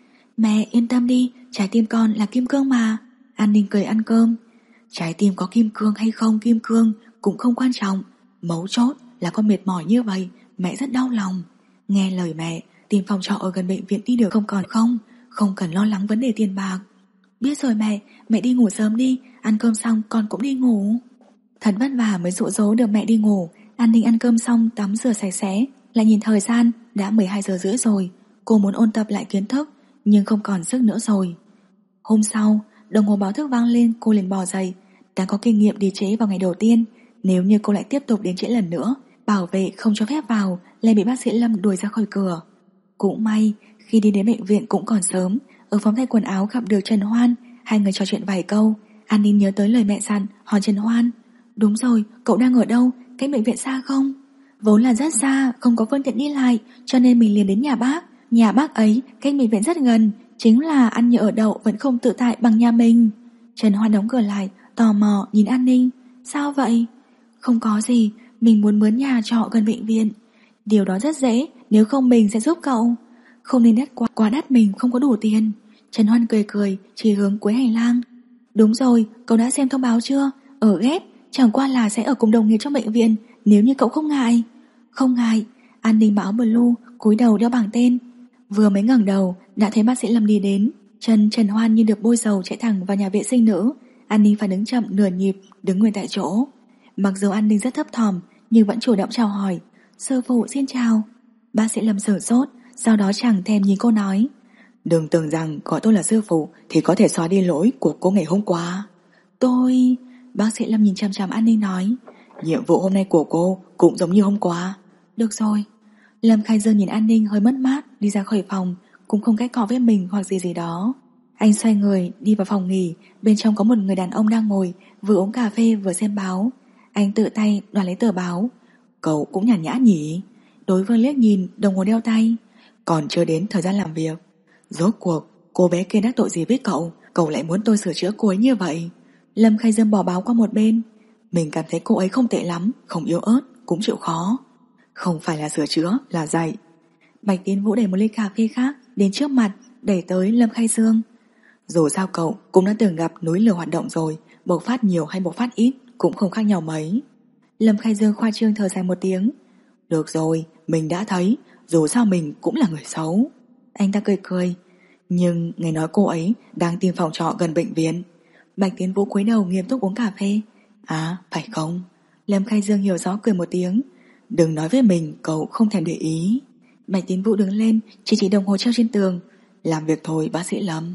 Mẹ yên tâm đi, trái tim con là kim cương mà. An Ninh cười ăn cơm. Trái tim có kim cương hay không kim cương cũng không quan trọng. Mấu chốt là con mệt mỏi như vậy, mẹ rất đau lòng. Nghe lời mẹ, tìm phòng trọ ở gần bệnh viện đi được không còn không? Không cần lo lắng vấn đề tiền bạc. Biết rồi mẹ đi ngủ sớm đi. Ăn cơm xong con cũng đi ngủ. Thật vất vả mới dụ dỗ được mẹ đi ngủ. An Ninh ăn cơm xong tắm rửa sạch sẽ, lại nhìn thời gian đã 12 giờ rưỡi rồi. Cô muốn ôn tập lại kiến thức nhưng không còn sức nữa rồi. Hôm sau, đồng hồ báo thức vang lên, cô liền bò dậy. Đã có kinh nghiệm đi trễ vào ngày đầu tiên, nếu như cô lại tiếp tục đến trễ lần nữa, bảo vệ không cho phép vào, lại bị bác sĩ Lâm đuổi ra khỏi cửa. Cũng may, khi đi đến bệnh viện cũng còn sớm. Ở phòng thay quần áo gặp được Trần Hoan. Hai người trò chuyện vài câu. An Ninh nhớ tới lời mẹ dặn, hỏi Trần Hoan: Đúng rồi, cậu đang ở đâu? Cách bệnh viện xa không? Vốn là rất xa, không có phương tiện đi lại, cho nên mình liền đến nhà bác. Nhà bác ấy cách bệnh viện rất gần, chính là ăn nhờ ở đậu vẫn không tự tại bằng nhà mình. Trần Hoan đóng cửa lại, tò mò nhìn An Ninh. Sao vậy? Không có gì, mình muốn mướn nhà trọ gần bệnh viện. Điều đó rất dễ, nếu không mình sẽ giúp cậu. Không nên đắt quá đắt, mình không có đủ tiền. Trần Hoan cười chỉ hướng cuối hành lang. Đúng rồi, cậu đã xem thông báo chưa? Ở ghép, chẳng qua là sẽ ở cùng đồng nghiệp trong bệnh viện, nếu như cậu không ngại. Không ngại. An Ninh mặc áo blue, cúi đầu đeo bảng tên. Vừa mới ngẩng đầu đã thấy bác sĩ Lâm đi đến. Chân Trần Hoan như được bôi dầu chạy thẳng vào nhà vệ sinh nữ. An Ninh phải đứng chậm nửa nhịp, đứng nguyên tại chỗ. Mặc dù An Ninh rất thấp thỏm nhưng vẫn chủ động chào hỏi. Sư phụ xin chào. Bác sĩ Lâm sửng sốt, sau đó chẳng thèm nhìn cô nói: Đừng tưởng rằng gọi tôi là sư phụ thì có thể xóa đi lỗi của cô ngày hôm qua. Tôi... Bác sĩ Lâm nhìn chằm chằm An Ninh nói: Nhiệm vụ hôm nay của cô cũng giống như hôm qua. Được rồi. Lâm Khai Dương nhìn An Ninh hơi mất mát đi ra khỏi phòng, cũng không cách cọ với mình hoặc gì đó. Anh xoay người đi vào phòng nghỉ. Bên trong có một người đàn ông đang ngồi, vừa uống cà phê vừa xem báo. Anh tự tay đoạt lấy tờ báo. Cậu cũng nhàn nhã nhỉ? Đối phương liếc nhìn đồng hồ đeo tay. Còn chưa đến thời gian làm việc. Rốt cuộc cô bé kia đắc tội gì với cậu? Cậu lại muốn tôi sửa chữa cô ấy như vậy? Lâm Khai Dương bỏ báo qua một bên. Mình cảm thấy cô ấy không tệ lắm, không yếu ớt, cũng chịu khó. Không phải là sửa chữa, là dạy. Bạch Tiến Vũ đẩy một ly cà phê khác đến trước mặt, đẩy tới Lâm Khai Dương. Dù sao cậu cũng đã từng gặp núi lửa hoạt động rồi, bộc phát nhiều hay bộc phát ít cũng không khác nhau mấy. Lâm Khai Dương khoa trương thở dài một tiếng. Được rồi, mình đã thấy, dù sao mình cũng là người xấu. Anh ta cười. Nhưng nghe nói cô ấy đang tìm phòng trọ gần bệnh viện. Bạch Tiến Vũ cúi đầu nghiêm túc uống cà phê. À, phải không? Lâm Khai Dương hiểu rõ cười một tiếng. Đừng nói với mình cậu không thèm để ý. Bạch Tiến Vũ đứng lên chỉ đồng hồ treo trên tường. Làm việc thôi bác sĩ Lâm.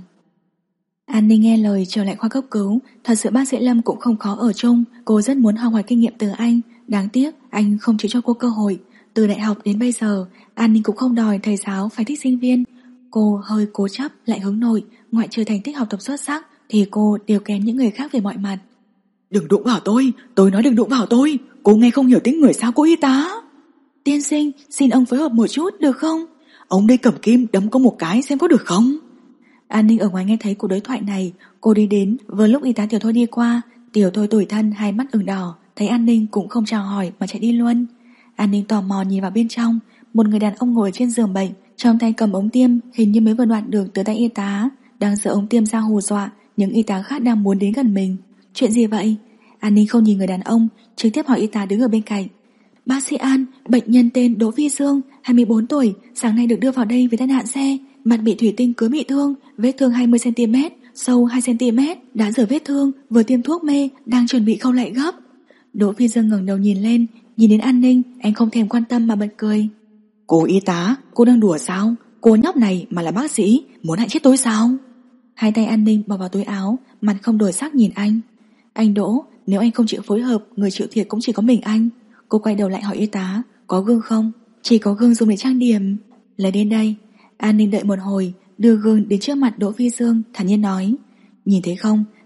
An Ninh nghe lời trở lại khoa cấp cứu. Thật sự bác sĩ Lâm cũng không khó ở chung. Cô rất muốn học hỏi kinh nghiệm từ anh. Đáng tiếc anh không chịu cho cô cơ hội. Từ đại học đến bây giờ, An Ninh cũng không đòi thầy giáo phải thích sinh viên. Cô hơi cố chấp lại hướng nội. Ngoại trừ thành tích học tập xuất sắc thì cô đều kém những người khác về mọi mặt. Đừng đụng vào tôi nói đừng đụng vào tôi. Cô nghe không hiểu tiếng người sao cô y tá? Tiên sinh, xin ông phối hợp một chút được không? Ông đây cầm kim đấm có một cái xem có được không? An Ninh ở ngoài nghe thấy cuộc đối thoại này. Cô đi đến vừa lúc y tá Tiểu Thôi đi qua. Tiểu Thôi tủi thân hai mắt ửng đỏ, thấy An Ninh cũng không chào hỏi mà chạy đi luôn. An Ninh tò mò nhìn vào bên trong. Một người đàn ông ngồi trên giường bệnh, trong tay cầm ống tiêm, hình như mới vừa đoạt được từ tay y tá, đang giơ ống tiêm ra hù dọa những y tá khác đang muốn đến gần mình. Chuyện gì vậy? An Ninh không nhìn người đàn ông, trực tiếp hỏi y tá đứng ở bên cạnh. Bác sĩ An, bệnh nhân tên Đỗ Phi Dương, 24 tuổi, sáng nay được đưa vào đây với tai nạn xe, mặt bị thủy tinh cứa bị thương, vết thương 20cm, sâu 2cm, đã rửa vết thương, vừa tiêm thuốc mê, đang chuẩn bị khâu lại gấp. Đỗ Phi Dương ngẩng đầu nhìn lên, nhìn đến An Ninh, anh không thèm quan tâm mà bật cười. Cô y tá, cô đang đùa sao? Cô nhóc này mà là bác sĩ, muốn hại chết tôi sao? Hai tay An Ninh bỏ vào túi áo, mặt không đổi sắc nhìn anh. Anh Đỗ, nếu anh không chịu phối hợp, người chịu thiệt cũng chỉ có mình anh. Cô quay đầu lại hỏi y tá, có gương không? Chỉ có gương dùng để trang điểm. Lấy đến đây. An Ninh đợi một hồi, đưa gương đến trước mặt Đỗ Phi Dương, thản nhiên nói. Nhìn thấy không,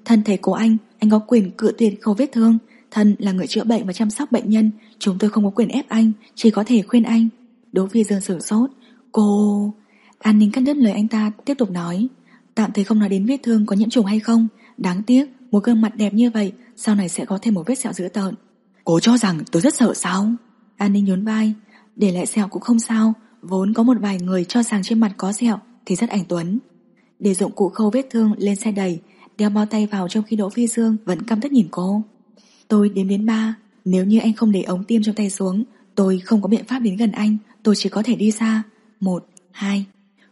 Thân thể của anh có quyền cự tuyệt khâu vết thương. Thân là người chữa bệnh và chăm sóc bệnh nhân, chúng tôi không có quyền ép anh, chỉ có thể khuyên anh. Đỗ Phi Dương sửng sốt. Cô... An Ninh cắt đứt lời anh ta, tiếp tục nói. Tạm thời không nói đến vết thương có nhiễm trùng hay không. Đáng tiếc, một gương mặt đẹp như vậy sau này sẽ có thêm một vết sẹo dữ tợn. Cô cho rằng tôi rất sợ sao? An Ninh nhún vai. Để lại sẹo cũng không sao, vốn có một vài người cho rằng trên mặt có sẹo thì rất ảnh tuấn. Để dụng cụ khâu vết thương lên xe đẩy, đeo bao tay vào trong khi Đỗ Phi Dương vẫn căm tức nhìn cô. Tôi đếm đến 3. Nếu như anh không để ống tiêm trong tay xuống, tôi không có biện pháp đến gần anh, tôi chỉ có thể đi xa. 1, 2.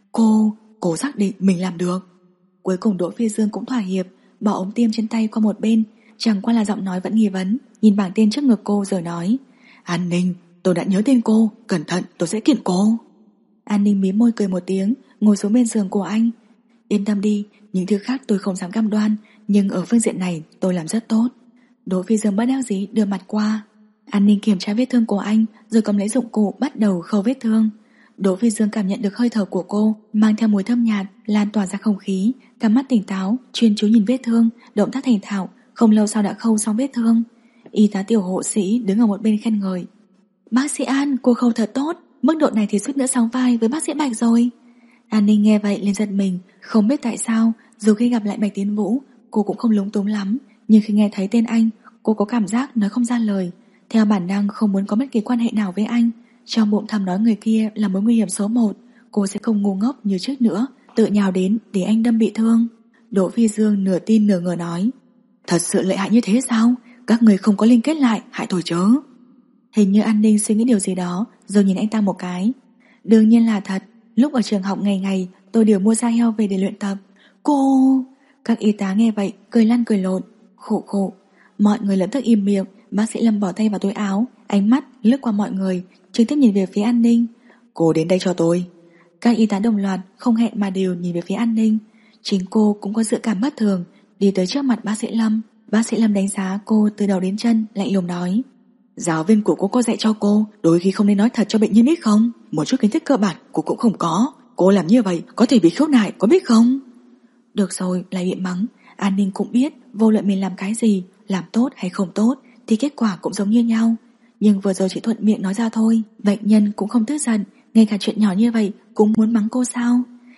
Cô xác định mình làm được. Cuối cùng Đỗ Phi Dương cũng thỏa hiệp, bỏ ống tiêm trên tay qua một bên. Chẳng qua là giọng nói vẫn nghi vấn, nhìn bảng tên trước ngực cô rồi nói. An Ninh, tôi đã nhớ tên cô, cẩn thận tôi sẽ kiện cô. An Ninh mím môi cười một tiếng, ngồi xuống bên giường của anh. Yên tâm đi, những thứ khác tôi không dám cam đoan, nhưng ở phương diện này tôi làm rất tốt. Đỗ Phi Dương bất đắc dĩ đưa mặt qua. An Ninh kiểm tra vết thương của anh, rồi cầm lấy dụng cụ bắt đầu khâu vết thương. Đỗ Phi Dương cảm nhận được hơi thở của cô mang theo mùi thơm nhạt lan tỏa ra không khí, cặp mắt tỉnh táo, chuyên chú nhìn vết thương, động tác thành thạo. Không lâu sau đã khâu xong vết thương. Y tá tiểu hộ sĩ đứng ở một bên khen ngợi. Bác sĩ An, cô khâu thật tốt, mức độ này thì suýt nữa sóng vai với bác sĩ Bạch rồi. An Ninh nghe vậy lên giật mình, không biết tại sao, dù khi gặp lại Bạch Tiến Vũ, cô cũng không lúng túng lắm, nhưng khi nghe thấy tên anh, cô có cảm giác nói không ra lời. Theo bản năng không muốn có bất kỳ quan hệ nào với anh, trong bụng thầm nói người kia là mối nguy hiểm số 1, cô sẽ không ngu ngốc như trước nữa, tự nhào đến để anh đâm bị thương. Đỗ Phi Dương nửa tin nửa ngờ nói. Thật sự lợi hại như thế sao? Các người không có liên kết lại, hại tôi chớ. Hình như An Ninh suy nghĩ điều gì đó, rồi nhìn anh ta một cái. Đương nhiên là thật, lúc ở trường học ngày ngày tôi đều mua da heo về để luyện tập. Cô... Các y tá nghe vậy cười lăn cười lộn. Khổ. Mọi người lập tức im miệng. Bác sĩ Lâm bỏ tay vào túi áo, ánh mắt lướt qua mọi người, trực tiếp nhìn về phía An Ninh. Cô đến đây cho tôi. Các y tá đồng loạt không hẹn mà đều nhìn về phía An Ninh. Chính cô cũng có dự cảm bất thường, đi tới trước mặt bác sĩ Lâm. Bác sĩ Lâm đánh giá cô từ đầu đến chân, lạnh lùng nói. Giáo viên của cô có dạy cho cô đôi khi không nên nói thật cho bệnh nhân biết không? Một chút kiến thức cơ bản cô cũng không có. Cô làm như vậy có thể bị khiếu nại, có biết không? Được rồi, lại bị mắng. An Ninh cũng biết vô luận mình làm cái gì, làm tốt hay không tốt thì kết quả cũng giống như nhau. Nhưng vừa rồi chỉ thuận miệng nói ra thôi. Bệnh nhân cũng không tức giận, ngay cả chuyện nhỏ như vậy cũng muốn mắng cô sao?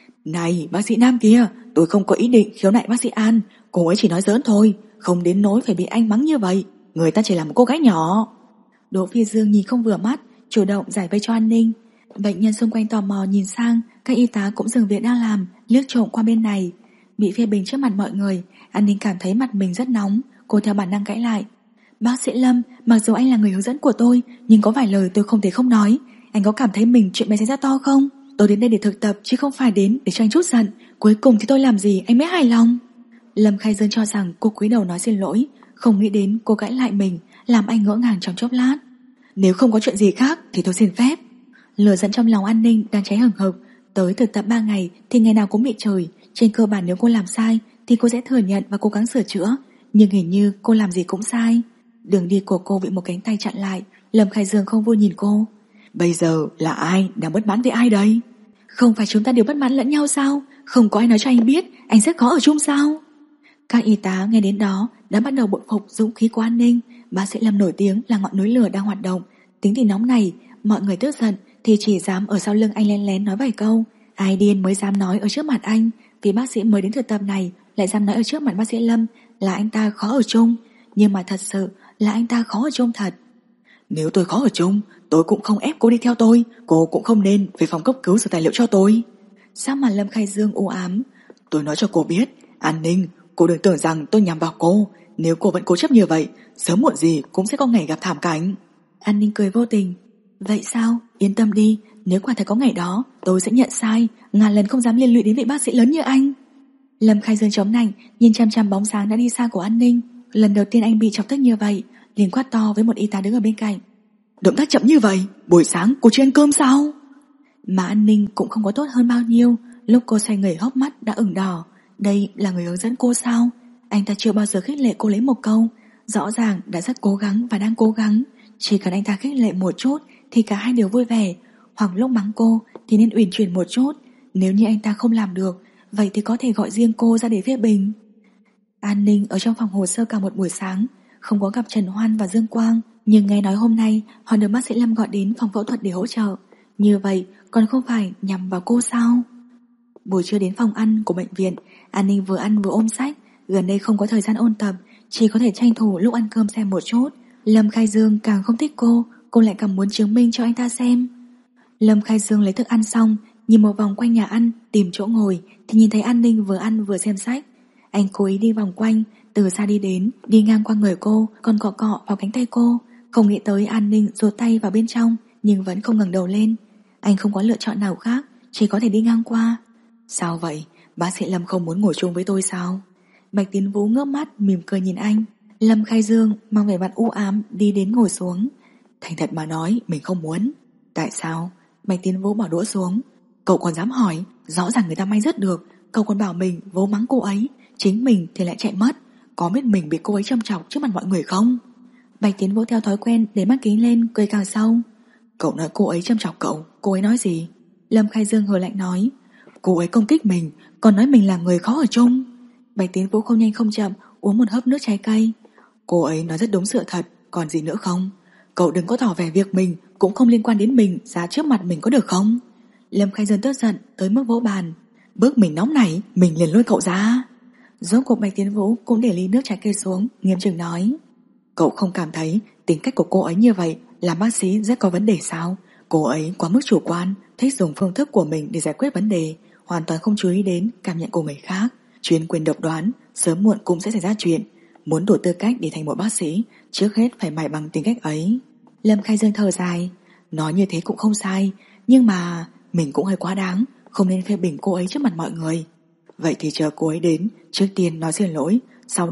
Này bác sĩ Nam kia, tôi không có ý định khiếu nại bác sĩ An. Cô ấy chỉ nói giỡn thôi, không đến nỗi phải bị anh mắng như vậy. Người ta chỉ là một cô gái nhỏ. Đỗ Phi Dương nhìn không vừa mắt, chủ động giải vây cho An Ninh. Bệnh nhân xung quanh tò mò nhìn sang, các y tá cũng dừng việc đang làm, liếc trộm qua bên này. Bị phê bình trước mặt mọi người, An Ninh cảm thấy mặt mình rất nóng. Cô theo bản năng cãi lại. Bác sĩ Lâm, mặc dù anh là người hướng dẫn của tôi, nhưng có vài lời tôi không thể không nói. Anh có cảm thấy mình chuyện bé xảy ra to không? Tôi đến đây để thực tập chứ không phải đến để cho anh chút giận. Cuối cùng thì tôi làm gì anh mới hài lòng? Lâm Khai Dương cho rằng cô cúi đầu nói xin lỗi, không nghĩ đến cô cãi lại mình, làm anh ngỡ ngàng trong chốc lát. Nếu không có chuyện gì khác thì tôi xin phép. Lửa giận trong lòng An Ninh đang cháy hừng hực. Tới thực tập 3 ngày thì ngày nào cũng bị chửi. Trên cơ bản nếu cô làm sai thì cô sẽ thừa nhận và cố gắng sửa chữa. Nhưng hình như cô làm gì cũng sai. Đường đi của cô bị một cánh tay chặn lại. Lâm Khai Dương không vui nhìn cô. Bây giờ là ai đang bất mãn với ai đây? Không phải chúng ta đều bất mãn lẫn nhau sao? Không có ai nói cho anh biết anh rất khó ở chung sao? Các y tá nghe đến đó đã bắt đầu bội phục dũng khí của An Ninh. Bác sĩ Lâm nổi tiếng là ngọn núi lửa đang hoạt động. Tính thì nóng này, mọi người tức giận thì chỉ dám ở sau lưng anh lén lén nói vài câu. Ai điên mới dám nói ở trước mặt anh. Vì bác sĩ mới đến thực tập này lại dám nói ở trước mặt bác sĩ Lâm là anh ta khó ở chung. Nhưng mà thật sự là anh ta khó ở chung thật. Nếu tôi khó ở chung, tôi cũng không ép cô đi theo tôi. Cô cũng không nên về phòng cấp cứu sửa tài liệu cho tôi. Sao mà Lâm Khai Dương u ám? Tôi nói cho cô biết, An Ninh, cô đừng tưởng rằng tôi nhằm vào cô. Nếu cô vẫn cố chấp như vậy, sớm muộn gì cũng sẽ có ngày gặp thảm cảnh. An Ninh cười vô tình. Vậy sao? Yên tâm đi, nếu quả thật có ngày đó, tôi sẽ nhận sai, ngàn lần không dám liên lụy đến vị bác sĩ lớn như anh. Lâm Khai Dương chống nạnh, nhìn chăm chăm bóng sáng đã đi xa của An Ninh. Lần đầu tiên anh bị chọc tức như vậy, liền quát to với một y tá đứng ở bên cạnh. Động tác chậm như vậy, buổi sáng cô chưa ăn cơm sao? Mà An Ninh cũng không có tốt hơn bao nhiêu. Lúc cô xoay người hốc mắt đã ửng đỏ. Đây là người hướng dẫn cô sao? Anh ta chưa bao giờ khích lệ cô lấy một câu. Rõ ràng đã rất cố gắng và đang cố gắng. Chỉ cần anh ta khích lệ một chút thì cả hai đều vui vẻ. Hoặc lúc mắng cô thì nên uyển chuyển một chút. Nếu như anh ta không làm được, vậy thì có thể gọi riêng cô ra để phê bình. An Ninh ở trong phòng hồ sơ cả một buổi sáng, không có gặp Trần Hoan và Dương Quang, nhưng nghe nói hôm nay họ được bác sĩ Lâm gọi đến phòng phẫu thuật để hỗ trợ. Như vậy còn không phải nhằm vào cô sao? Buổi trưa đến phòng ăn của bệnh viện, An Ninh vừa ăn vừa ôm sách. Gần đây không có thời gian ôn tập, chỉ có thể tranh thủ lúc ăn cơm xem một chút. Lâm Khai Dương càng không thích cô lại càng muốn chứng minh cho anh ta xem. Lâm Khai Dương lấy thức ăn xong, nhìn một vòng quanh nhà ăn tìm chỗ ngồi thì nhìn thấy An Ninh vừa ăn vừa xem sách. Anh cố ý đi vòng quanh, từ xa đi đến, đi ngang qua người cô, còn cọ cọ vào cánh tay cô. Không nghĩ tới An Ninh rụt tay vào bên trong, nhưng vẫn không ngẩng đầu lên. Anh không có lựa chọn nào khác, chỉ có thể đi ngang qua. Sao vậy? Bác sĩ Lâm không muốn ngồi chung với tôi sao? Bạch Tiến Vũ ngước mắt mỉm cười nhìn anh. Lâm Khai Dương mang vẻ mặt u ám đi đến ngồi xuống. Thành thật mà nói, mình không muốn. Tại sao? Bạch Tiến Vũ bỏ đũa xuống. Cậu còn dám hỏi? Rõ ràng người ta may rất được, cậu còn bảo mình vỗ mắng cô ấy, chính mình thì lại chạy mất. Có biết mình bị cô ấy châm chọc trước mặt mọi người không? Bạch Tiến Vũ theo thói quen để mắt kính lên, cười càng sâu. Cậu nói cô ấy châm chọc cậu, cô ấy nói gì? Lâm Khai Dương hừ lạnh nói. Cô ấy công kích mình, còn nói mình là người khó ở chung. Bạch Tiến Vũ không nhanh không chậm uống một hớp nước trái cây. Cô ấy nói rất đúng sự thật, còn gì nữa không? Cậu đừng có tỏ vẻ việc mình cũng không liên quan đến mình ra trước mặt mình có được không? Lâm Khai Dương tức giận tới mức vỗ bàn. Bước mình nóng nảy, mình liền lôi cậu ra. Rốt cuộc Bạch Tiến Vũ cũng để ly nước trái cây xuống, nghiêm chỉnh nói. Cậu không cảm thấy tính cách của cô ấy như vậy làm bác sĩ rất có vấn đề sao? Cô ấy quá mức chủ quan, thích dùng phương thức của mình để giải quyết vấn đề, hoàn toàn không chú ý đến cảm nhận của người khác, chuyên quyền độc đoán, sớm muộn cũng sẽ xảy ra chuyện. Muốn đủ tư cách để thành một bác sĩ, trước hết phải mài bằng tính cách ấy. Lâm Khai Dương thở dài. Nói như thế cũng không sai, nhưng mà mình cũng hơi quá đáng, không nên phê bình cô ấy trước mặt mọi người. Vậy thì chờ cô ấy đến, trước tiên nói xin lỗi, sau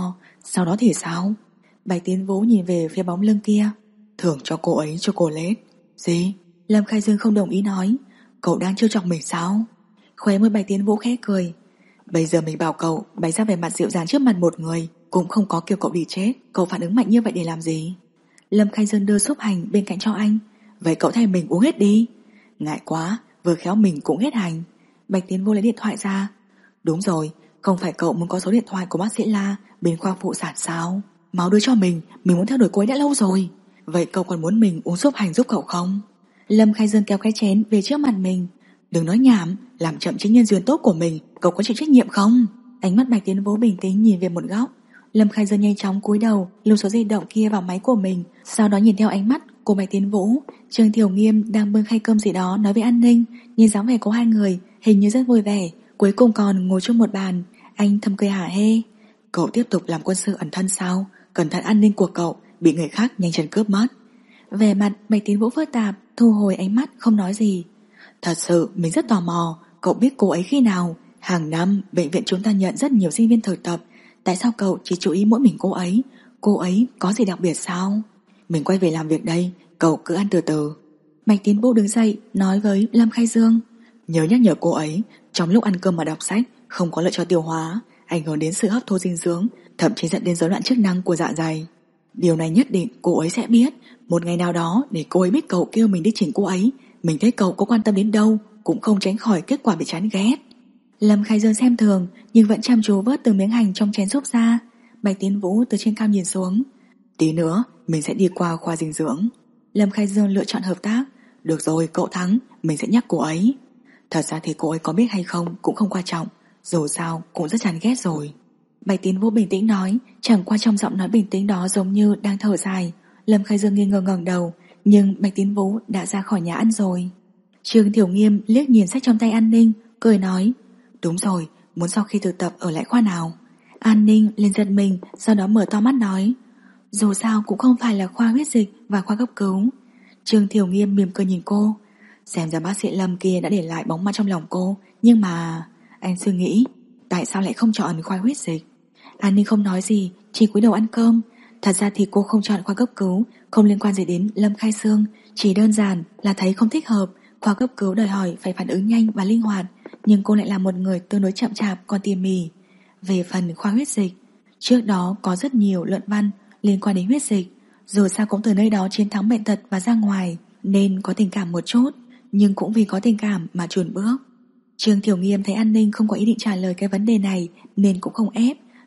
đó thì sao? Bạch Tiến Vũ nhìn về phía bóng lưng kia. Thưởng cho cô ấy chocolate. Gì? Lâm Khai Dương không đồng ý nói. Cậu đang trêu chọc mình sao? Khóe môi Bạch Tiến Vũ khẽ cười. Bây giờ mình bảo cậu bày ra vẻ mặt dịu dàng trước mặt một người, cũng không có kêu cậu đi chết. Cậu phản ứng mạnh như vậy để làm gì? Lâm Khai Dương đưa xúc hành bên cạnh cho anh. Vậy cậu thay mình uống hết đi. Ngại quá, vừa khéo mình cũng hết hành. Bạch Tiến Vũ lấy điện thoại ra. Đúng rồi, không phải cậu muốn có số điện thoại của bác sĩ La bên khoa phụ sản sao? Máu đưa cho mình muốn theo đuổi cô ấy đã lâu rồi. Vậy cậu còn muốn mình uống xúc hành giúp cậu không? Lâm Khai Dương kéo cái chén về trước mặt mình. Đừng nói nhảm, làm chậm chính nhân duyên tốt của mình, cậu có chịu trách nhiệm không? Ánh mắt Bạch Tiến Vũ bình tĩnh nhìn về một góc. Lâm Khai Dương nhanh chóng cúi đầu lưu số di động kia vào máy của mình, sau đó nhìn theo ánh mắt của Bạch Tiến Vũ. Trương Thiểu Nghiêm đang bưng khay cơm gì đó nói với An Ninh, nhìn dáng vẻ của hai người hình như rất vui vẻ, cuối cùng còn ngồi chung một bàn. Anh thầm cười hả hê. Cậu tiếp tục làm quân sư ẩn thân sao? Cẩn thận an ninh của cậu bị người khác nhanh chân cướp mất. Vẻ mặt Bạch Tiến Vũ phức tạp, thu hồi ánh mắt không nói gì. Thật sự mình rất tò mò, cậu biết cô ấy khi nào? Hàng năm bệnh viện chúng ta nhận rất nhiều sinh viên thực tập, tại sao cậu chỉ chú ý mỗi mình cô ấy? Cô ấy có gì đặc biệt sao? Mình quay về làm việc đây, cậu cứ ăn từ từ. Bạch Tiến Vũ đứng dậy nói với Lâm Khai Dương. Nhớ nhắc nhở cô ấy, trong lúc ăn cơm mà đọc sách không có lợi cho tiêu hóa, ảnh hưởng đến sự hấp thu dinh dưỡng, thậm chí dẫn đến rối loạn chức năng của dạ dày. Điều này nhất định cô ấy sẽ biết. Một ngày nào đó để cô ấy biết cậu kêu mình đi chỉnh cô ấy, mình thấy cậu có quan tâm đến đâu cũng không tránh khỏi kết quả bị chán ghét. Lâm Khai Dương xem thường nhưng vẫn chăm chú vớt từng miếng hành trong chén súp ra. Bạch Tiến Vũ từ trên cao nhìn xuống. Tí nữa mình sẽ đi qua khoa dinh dưỡng. Lâm Khai Dương lựa chọn hợp tác. Được rồi, cậu thắng, mình sẽ nhắc cô ấy. Thật ra thì cô ấy có biết hay không cũng không quan trọng, dù sao cũng rất chán ghét rồi. Bạch Tiến Vũ bình tĩnh nói, chẳng qua trong giọng nói bình tĩnh đó giống như đang thở dài. Lâm Khai Dương nghi ngờ ngẩng đầu, nhưng Bạch Tiến Vũ đã ra khỏi nhà ăn rồi. Trương Thiểu Nghiêm liếc nhìn sách trong tay An Ninh, cười nói, đúng rồi, muốn sau khi thực tập ở lại khoa nào? An Ninh lên giật mình, sau đó mở to mắt nói, dù sao cũng không phải là khoa huyết dịch và khoa cấp cứu. Trương Thiểu Nghiêm mỉm cười nhìn cô. Xem ra bác sĩ Lâm kia đã để lại bóng ma trong lòng cô, nhưng mà anh suy nghĩ tại sao lại không chọn khoa huyết dịch. An Ninh không nói gì, chỉ cúi đầu ăn cơm. Thật ra thì cô không chọn khoa cấp cứu không liên quan gì đến Lâm Khai Dương, chỉ đơn giản là thấy không thích hợp. Khoa cấp cứu đòi hỏi phải phản ứng nhanh và linh hoạt, nhưng cô lại là một người tương đối chậm chạp còn tỉ mỉ. Về phần khoa huyết dịch, trước đó có rất nhiều luận văn liên quan đến huyết dịch, dù sao cũng từ nơi đó chiến thắng bệnh tật và ra ngoài, nên có tình cảm một chút, nhưng cũng vì có tình cảm mà chùn bước. Trương Thiểu Nghiêm thấy An Ninh không có ý định trả lời cái vấn đề này nên cũng không ép,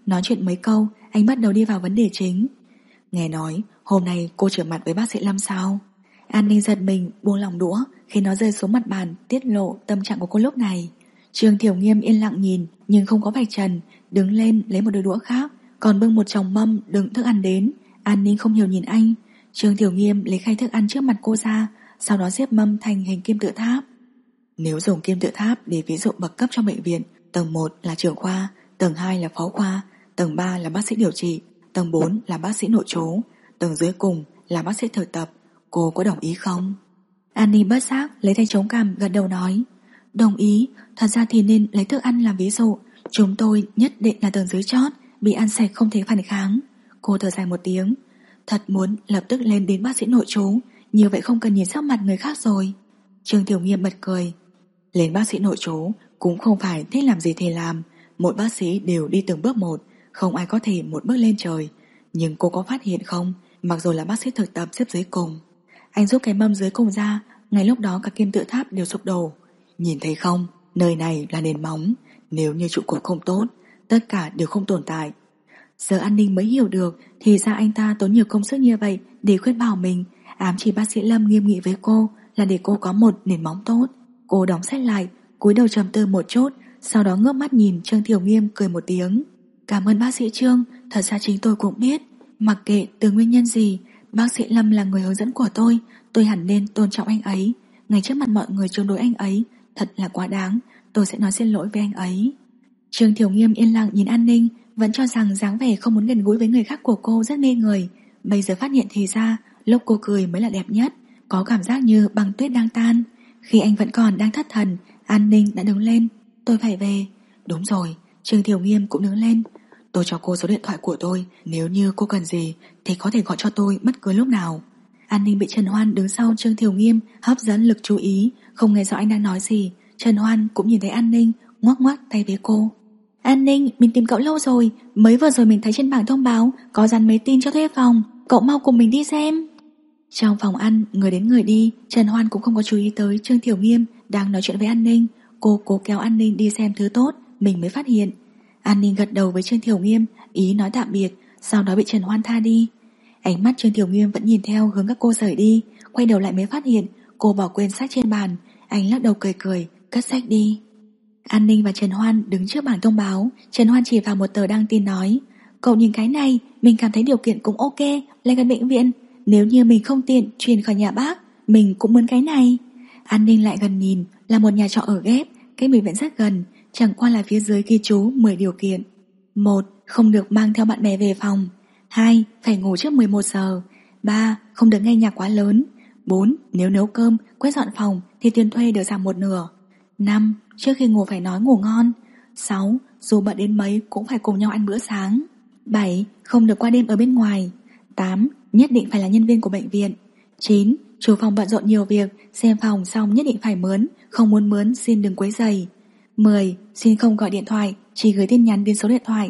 Nói chuyện mấy câu, anh bắt đầu đi vào vấn đề chính. Nghe nói hôm nay cô trở mặt với bác sĩ Lâm sao? An Ninh giật mình buông lỏng đũa khi nó rơi xuống mặt bàn, tiết lộ tâm trạng của cô lúc này. Trương Thiểu Nghiêm yên lặng nhìn nhưng không có vạch trần, đứng lên lấy một đôi đũa khác, còn bưng một chồng mâm đựng thức ăn đến. An Ninh không hiểu nhìn anh. Trương Thiểu Nghiêm lấy khay thức ăn trước mặt cô ra, sau đó xếp mâm thành hình kim tự tháp. Nếu dùng kim tự tháp để ví dụ bậc cấp trong bệnh viện, tầng 1 là trưởng khoa, tầng 2 là phó khoa, tầng 3 là bác sĩ điều trị, tầng 4 là bác sĩ nội trú, tầng dưới cùng là bác sĩ thực tập. Cô có đồng ý không? An Ninh bất giác lấy tay chống cằm gật đầu nói, đồng ý. Thật ra thì nên lấy thức ăn làm ví dụ. Chúng tôi nhất định là tầng dưới chót, bị ăn sạch không thể phản kháng. Cô thở dài một tiếng. Thật muốn lập tức lên đến bác sĩ nội trú, như vậy không cần nhìn sắc mặt người khác rồi. Trương Tiểu Nghiêm bật cười. Lên bác sĩ nội trú cũng không phải thích làm gì thì làm. Mỗi bác sĩ đều đi từng bước một, không ai có thể một bước lên trời. Nhưng cô có phát hiện không, mặc dù là bác sĩ thực tập xếp dưới cùng. Anh rút cái mâm dưới cùng ra, ngay lúc đó cả kim tự tháp đều sụp đổ. Nhìn thấy không, nơi này là nền móng. Nếu như trụ cột không tốt, tất cả đều không tồn tại. Giờ An Ninh mới hiểu được thì ra anh ta tốn nhiều công sức như vậy để khuyên bảo mình, ám chỉ bác sĩ Lâm nghiêm nghị với cô là để cô có một nền móng tốt. Cô đóng sách lại, cúi đầu trầm tư một chút, sau đó ngước mắt nhìn Trương Thiểu Nghiêm cười một tiếng. Cảm ơn bác sĩ Trương, thật ra chính tôi cũng biết, mặc kệ từ nguyên nhân gì, bác sĩ Lâm là người hướng dẫn của tôi hẳn nên tôn trọng anh ấy. Ngay trước mặt mọi người chống đối anh ấy, thật là quá đáng, tôi sẽ nói xin lỗi với anh ấy. Trương Thiểu Nghiêm yên lặng nhìn An Ninh, vẫn cho rằng dáng vẻ không muốn gần gũi với người khác của cô rất mê người. Bây giờ phát hiện thì ra, lúc cô cười mới là đẹp nhất, có cảm giác như băng tuyết đang tan. Khi anh vẫn còn đang thất thần, An Ninh đã đứng lên. Tôi phải về. Đúng rồi, Trương Thiểu Nghiêm cũng đứng lên. Tôi cho cô số điện thoại của tôi, nếu như cô cần gì thì có thể gọi cho tôi bất cứ lúc nào. An Ninh bị Trần Hoan đứng sau Trương Thiểu Nghiêm hấp dẫn lực chú ý, không nghe rõ anh đang nói gì. Trần Hoan cũng nhìn thấy An Ninh, ngoắc ngoắc tay với cô. An Ninh, mình tìm cậu lâu rồi, mới vừa rồi mình thấy trên bảng thông báo có dán mấy tin cho thuê phòng, cậu mau cùng mình đi xem. Trong phòng ăn, người đến người đi, Trần Hoan cũng không có chú ý tới Trương Thiểu Nghiêm đang nói chuyện với An Ninh. Cô cố kéo An Ninh đi xem thứ tốt, mình mới phát hiện. An Ninh gật đầu với Trương Thiểu Nghiêm, ý nói tạm biệt, sau đó bị Trần Hoan tha đi. Ánh mắt Trương Thiểu Nghiêm vẫn nhìn theo hướng các cô rời đi, quay đầu lại mới phát hiện cô bỏ quên sách trên bàn. Anh lắc đầu cười cười, cất sách đi. An Ninh và Trần Hoan đứng trước bảng thông báo. Trần Hoan chỉ vào một tờ đăng tin nói, cậu nhìn cái này, mình cảm thấy điều kiện cũng ok, lại gần bệnh viện, nếu như mình không tiện chuyển khỏi nhà bác, mình cũng muốn cái này. An Ninh lại gần nhìn, là một nhà trọ ở ghép, cách bệnh viện rất gần, chẳng qua là phía dưới ghi chú 10 điều kiện. 1. Không được mang theo bạn bè về phòng. 2. Phải ngủ trước 11 giờ. 3. Không được nghe nhạc quá lớn. 4. Nếu nấu cơm, quét dọn phòng thì tiền thuê được giảm một nửa. 5. Trước khi ngủ phải nói ngủ ngon. 6. Dù bận đến mấy cũng phải cùng nhau ăn bữa sáng. 7. Không được qua đêm ở bên ngoài. 8. Nhất định phải là nhân viên của bệnh viện. 9. Chủ phòng bận rộn nhiều việc, xem phòng xong nhất định phải mướn, không muốn mướn xin đừng quấy rầy. 10. Xin không gọi điện thoại, chỉ gửi tin nhắn đến số điện thoại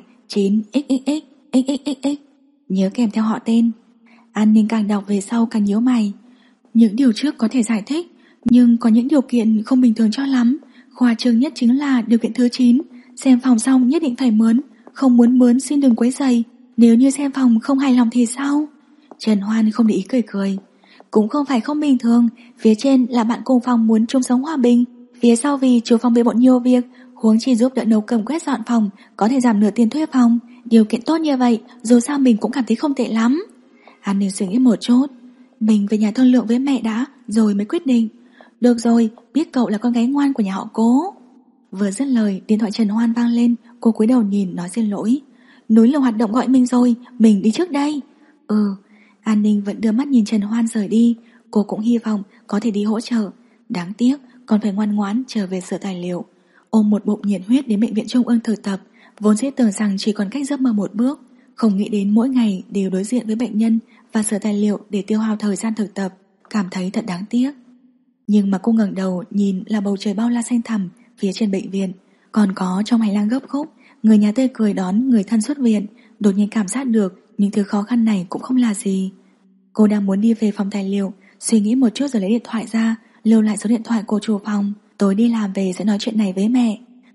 9xxx. Nhớ kèm theo họ tên. An Ninh càng đọc về sau càng nhíu mày. Những điều trước có thể giải thích, nhưng có những điều kiện không bình thường cho lắm. Khoa trương nhất chính là điều kiện thứ 9, xem phòng xong nhất định phải mướn, không muốn mướn xin đừng quấy rầy. Nếu như xem phòng không hài lòng thì sao? Trần Hoan không để ý cười cười. Cũng không phải không bình thường, phía trên là bạn cùng phòng muốn chung sống hòa bình, phía sau vì chủ phòng bề bộn nhiều việc, huống chỉ giúp đỡ nấu cơm quét dọn phòng, có thể giảm nửa tiền thuê phòng. Điều kiện tốt như vậy, dù sao mình cũng cảm thấy không tệ lắm. An Ninh suy nghĩ một chút. Mình về nhà thương lượng với mẹ đã, rồi mới quyết định. Được rồi, biết cậu là con gái ngoan của nhà họ Cố. Vừa dứt lời, điện thoại Trần Hoan vang lên. Cô cúi đầu nhìn nói xin lỗi. Núi Lửa hoạt động gọi mình rồi, mình đi trước đây. An Ninh vẫn đưa mắt nhìn Trần Hoan rời đi. Cô cũng hy vọng có thể đi hỗ trợ. Đáng tiếc còn phải ngoan ngoãn trở về sửa tài liệu. Ôm một bụng nhiệt huyết đến bệnh viện Trung ương thực tập, vốn dĩ tưởng rằng chỉ còn cách giấc mơ một bước, không nghĩ đến mỗi ngày đều đối diện với bệnh nhân và sửa tài liệu để tiêu hao thời gian thực tập, cảm thấy thật đáng tiếc. Nhưng mà cô ngẩng đầu nhìn là bầu trời bao la xanh thẳm phía trên bệnh viện, còn có trong hành lang gấp khúc người nhà tươi cười đón người thân xuất viện. Đột nhiên cảm giác được những thứ khó khăn này cũng không là gì. Cô đang muốn đi về phòng tài liệu, suy nghĩ một chút rồi lấy điện thoại ra, lưu lại số điện thoại của chủ phòng. Tối đi làm về sẽ nói chuyện này với mẹ.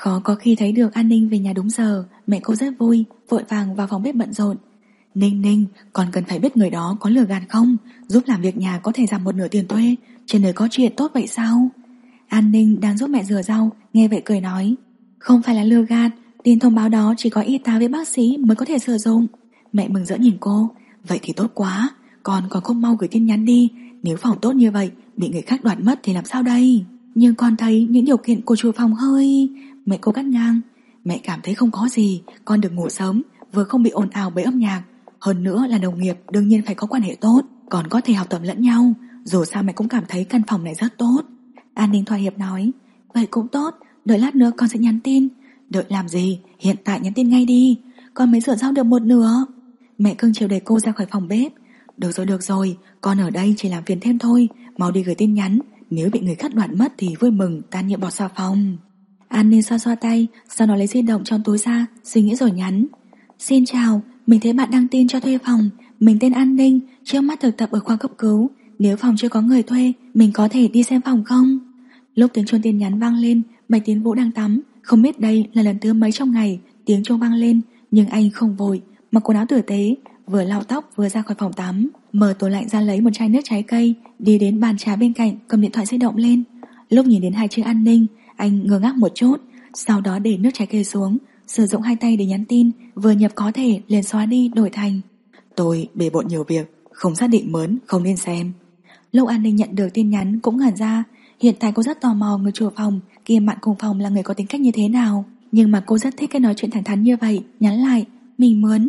Khó có khi thấy được An Ninh về nhà đúng giờ. Mẹ cô rất vui, vội vàng vào phòng bếp bận rộn. Ninh Ninh, còn cần phải biết người đó có lừa gạt không? Giúp làm việc nhà có thể giảm một nửa tiền thuê. Trên đời có chuyện tốt vậy sao? An Ninh đang giúp mẹ rửa rau, nghe vậy cười nói, không phải là lừa gạt, tin thông báo đó chỉ có y tá với bác sĩ mới có thể sử dụng. Mẹ mừng rỡ nhìn cô. Vậy thì tốt quá, con còn không mau gửi tin nhắn đi. Nếu phòng tốt như vậy bị người khác đoạt mất thì làm sao đây? Nhưng con thấy những điều kiện của chủ phòng hơi... Mẹ cô cắt ngang. Mẹ cảm thấy không có gì, con được ngủ sớm, vừa không bị ồn ào bởi âm nhạc. Hơn nữa là đồng nghiệp, đương nhiên phải có quan hệ tốt, còn có thể học tập lẫn nhau. Dù sao mẹ cũng cảm thấy căn phòng này rất tốt. An Ninh thỏa hiệp nói, vậy cũng tốt, đợi lát nữa con sẽ nhắn tin. Đợi làm gì, hiện tại nhắn tin ngay đi. Con mới rửa rau được một nửa. Mẹ cưng chiều đẩy cô ra khỏi phòng bếp. Được rồi, con ở đây chỉ làm phiền thêm thôi. Mau đi gửi tin nhắn, nếu bị người khác đoạt mất thì vui mừng tan nhiệm bọt xà phòng. An Ninh xoa xoa tay, sau đó lấy di động trong túi ra, suy nghĩ rồi nhắn. Xin chào, mình thấy bạn đăng tin cho thuê phòng. Mình tên An Ninh, trước mắt thực tập ở khoa cấp cứu. Nếu phòng chưa có người thuê, mình có thể đi xem phòng không? Lúc tiếng chuông tin nhắn vang lên, Bạch Tiến Vũ đang tắm. Không biết đây là lần thứ mấy trong ngày tiếng chuông vang lên, nhưng anh không vội, mặc quần áo tử tế, vừa lau tóc vừa ra khỏi phòng tắm, mở tủ lạnh ra lấy một chai nước trái cây, đi đến bàn trà bên cạnh cầm điện thoại di động lên. Lúc nhìn đến hai chữ An Ninh, anh ngơ ngác một chút, sau đó để nước trái cây xuống, sử dụng hai tay để nhắn tin, vừa nhập có thể liền xóa đi đổi thành: tôi bề bộn nhiều việc, không xác định mớn, không nên xem. Lúc An Ninh nhận được tin nhắn cũng ngẩn ra. Hiện tại cô rất tò mò người chủ phòng kiêm bạn cùng phòng là người có tính cách như thế nào, nhưng mà cô rất thích cái nói chuyện thẳng thắn như vậy. Nhắn lại, mình muốn.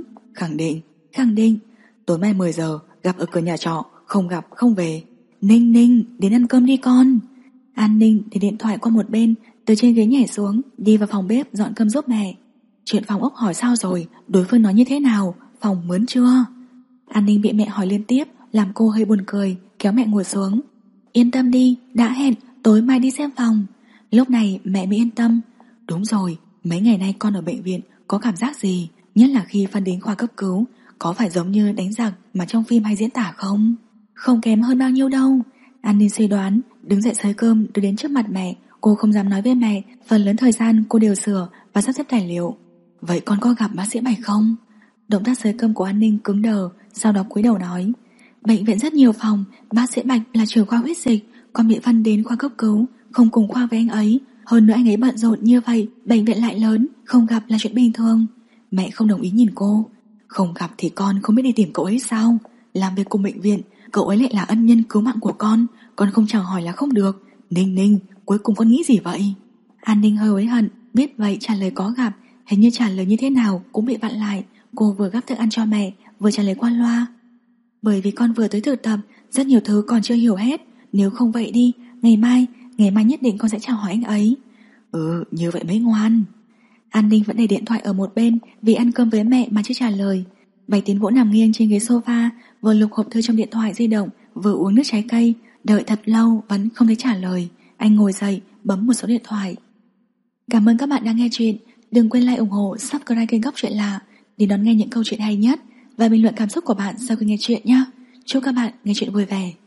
Khẳng định. Tối mai 10 giờ gặp ở cửa nhà trọ, không gặp không về. Ninh, đến ăn cơm đi con. An Ninh để điện thoại qua một bên, từ trên ghế nhảy xuống, đi vào phòng bếp dọn cơm giúp mẹ. Chuyện phòng ốc hỏi sao rồi, đối phương nói như thế nào, phòng mướn chưa? An Ninh bị mẹ hỏi liên tiếp, làm cô hơi buồn cười, kéo mẹ ngồi xuống. Yên tâm đi, đã hẹn, tối mai đi xem phòng. Lúc này mẹ mới yên tâm. Đúng rồi, mấy ngày nay con ở bệnh viện có cảm giác gì, nhất là khi phân đến khoa cấp cứu, có phải giống như đánh giặc mà trong phim hay diễn tả không? Không kém hơn bao nhiêu đâu. An Ninh suy đoán, đứng dậy xới cơm đưa đến trước mặt mẹ. Cô không dám nói với mẹ, phần lớn thời gian cô đều sửa và sắp xếp tài liệu. Vậy con có gặp bác sĩ Bạch không? Động tác xới cơm của An Ninh cứng đờ, sau đó cúi đầu nói, bệnh viện rất nhiều phòng, bác sĩ Bạch là trưởng khoa huyết dịch, con bị phân đến khoa cấp cứu, không cùng khoa với anh ấy. Hơn nữa anh ấy bận rộn như vậy, bệnh viện lại lớn, không gặp là chuyện bình thường. Mẹ không đồng ý nhìn cô. Không gặp thì con không biết đi tìm cậu ấy sao? Làm việc cùng bệnh viện, cậu ấy lại là ân nhân cứu mạng của con không chào hỏi là không được. Ninh, cuối cùng con nghĩ gì vậy? An Ninh hơi hối hận, biết vậy trả lời có gặp, hình như trả lời như thế nào cũng bị vặn lại. Cô vừa gắp thức ăn cho mẹ, vừa trả lời qua loa. Bởi vì con vừa tới thực tập, rất nhiều thứ còn chưa hiểu hết. Nếu không vậy đi, ngày mai nhất định con sẽ chào hỏi anh ấy. Như vậy mới ngoan. An Ninh vẫn để điện thoại ở một bên vì ăn cơm với mẹ mà chưa trả lời. Bạch Tiến Vũ nằm nghiêng trên ghế sofa, vừa lục hộp thư trong điện thoại di động, vừa uống nước trái cây. Đợi thật lâu vẫn không thấy trả lời. Anh ngồi dậy, bấm một số điện thoại. Cảm ơn các bạn đã nghe chuyện. Đừng quên like, ủng hộ, subscribe kênh Góc Chuyện Lạ để đón nghe những câu chuyện hay nhất và bình luận cảm xúc của bạn sau khi nghe chuyện nhé. Chúc các bạn nghe chuyện vui vẻ.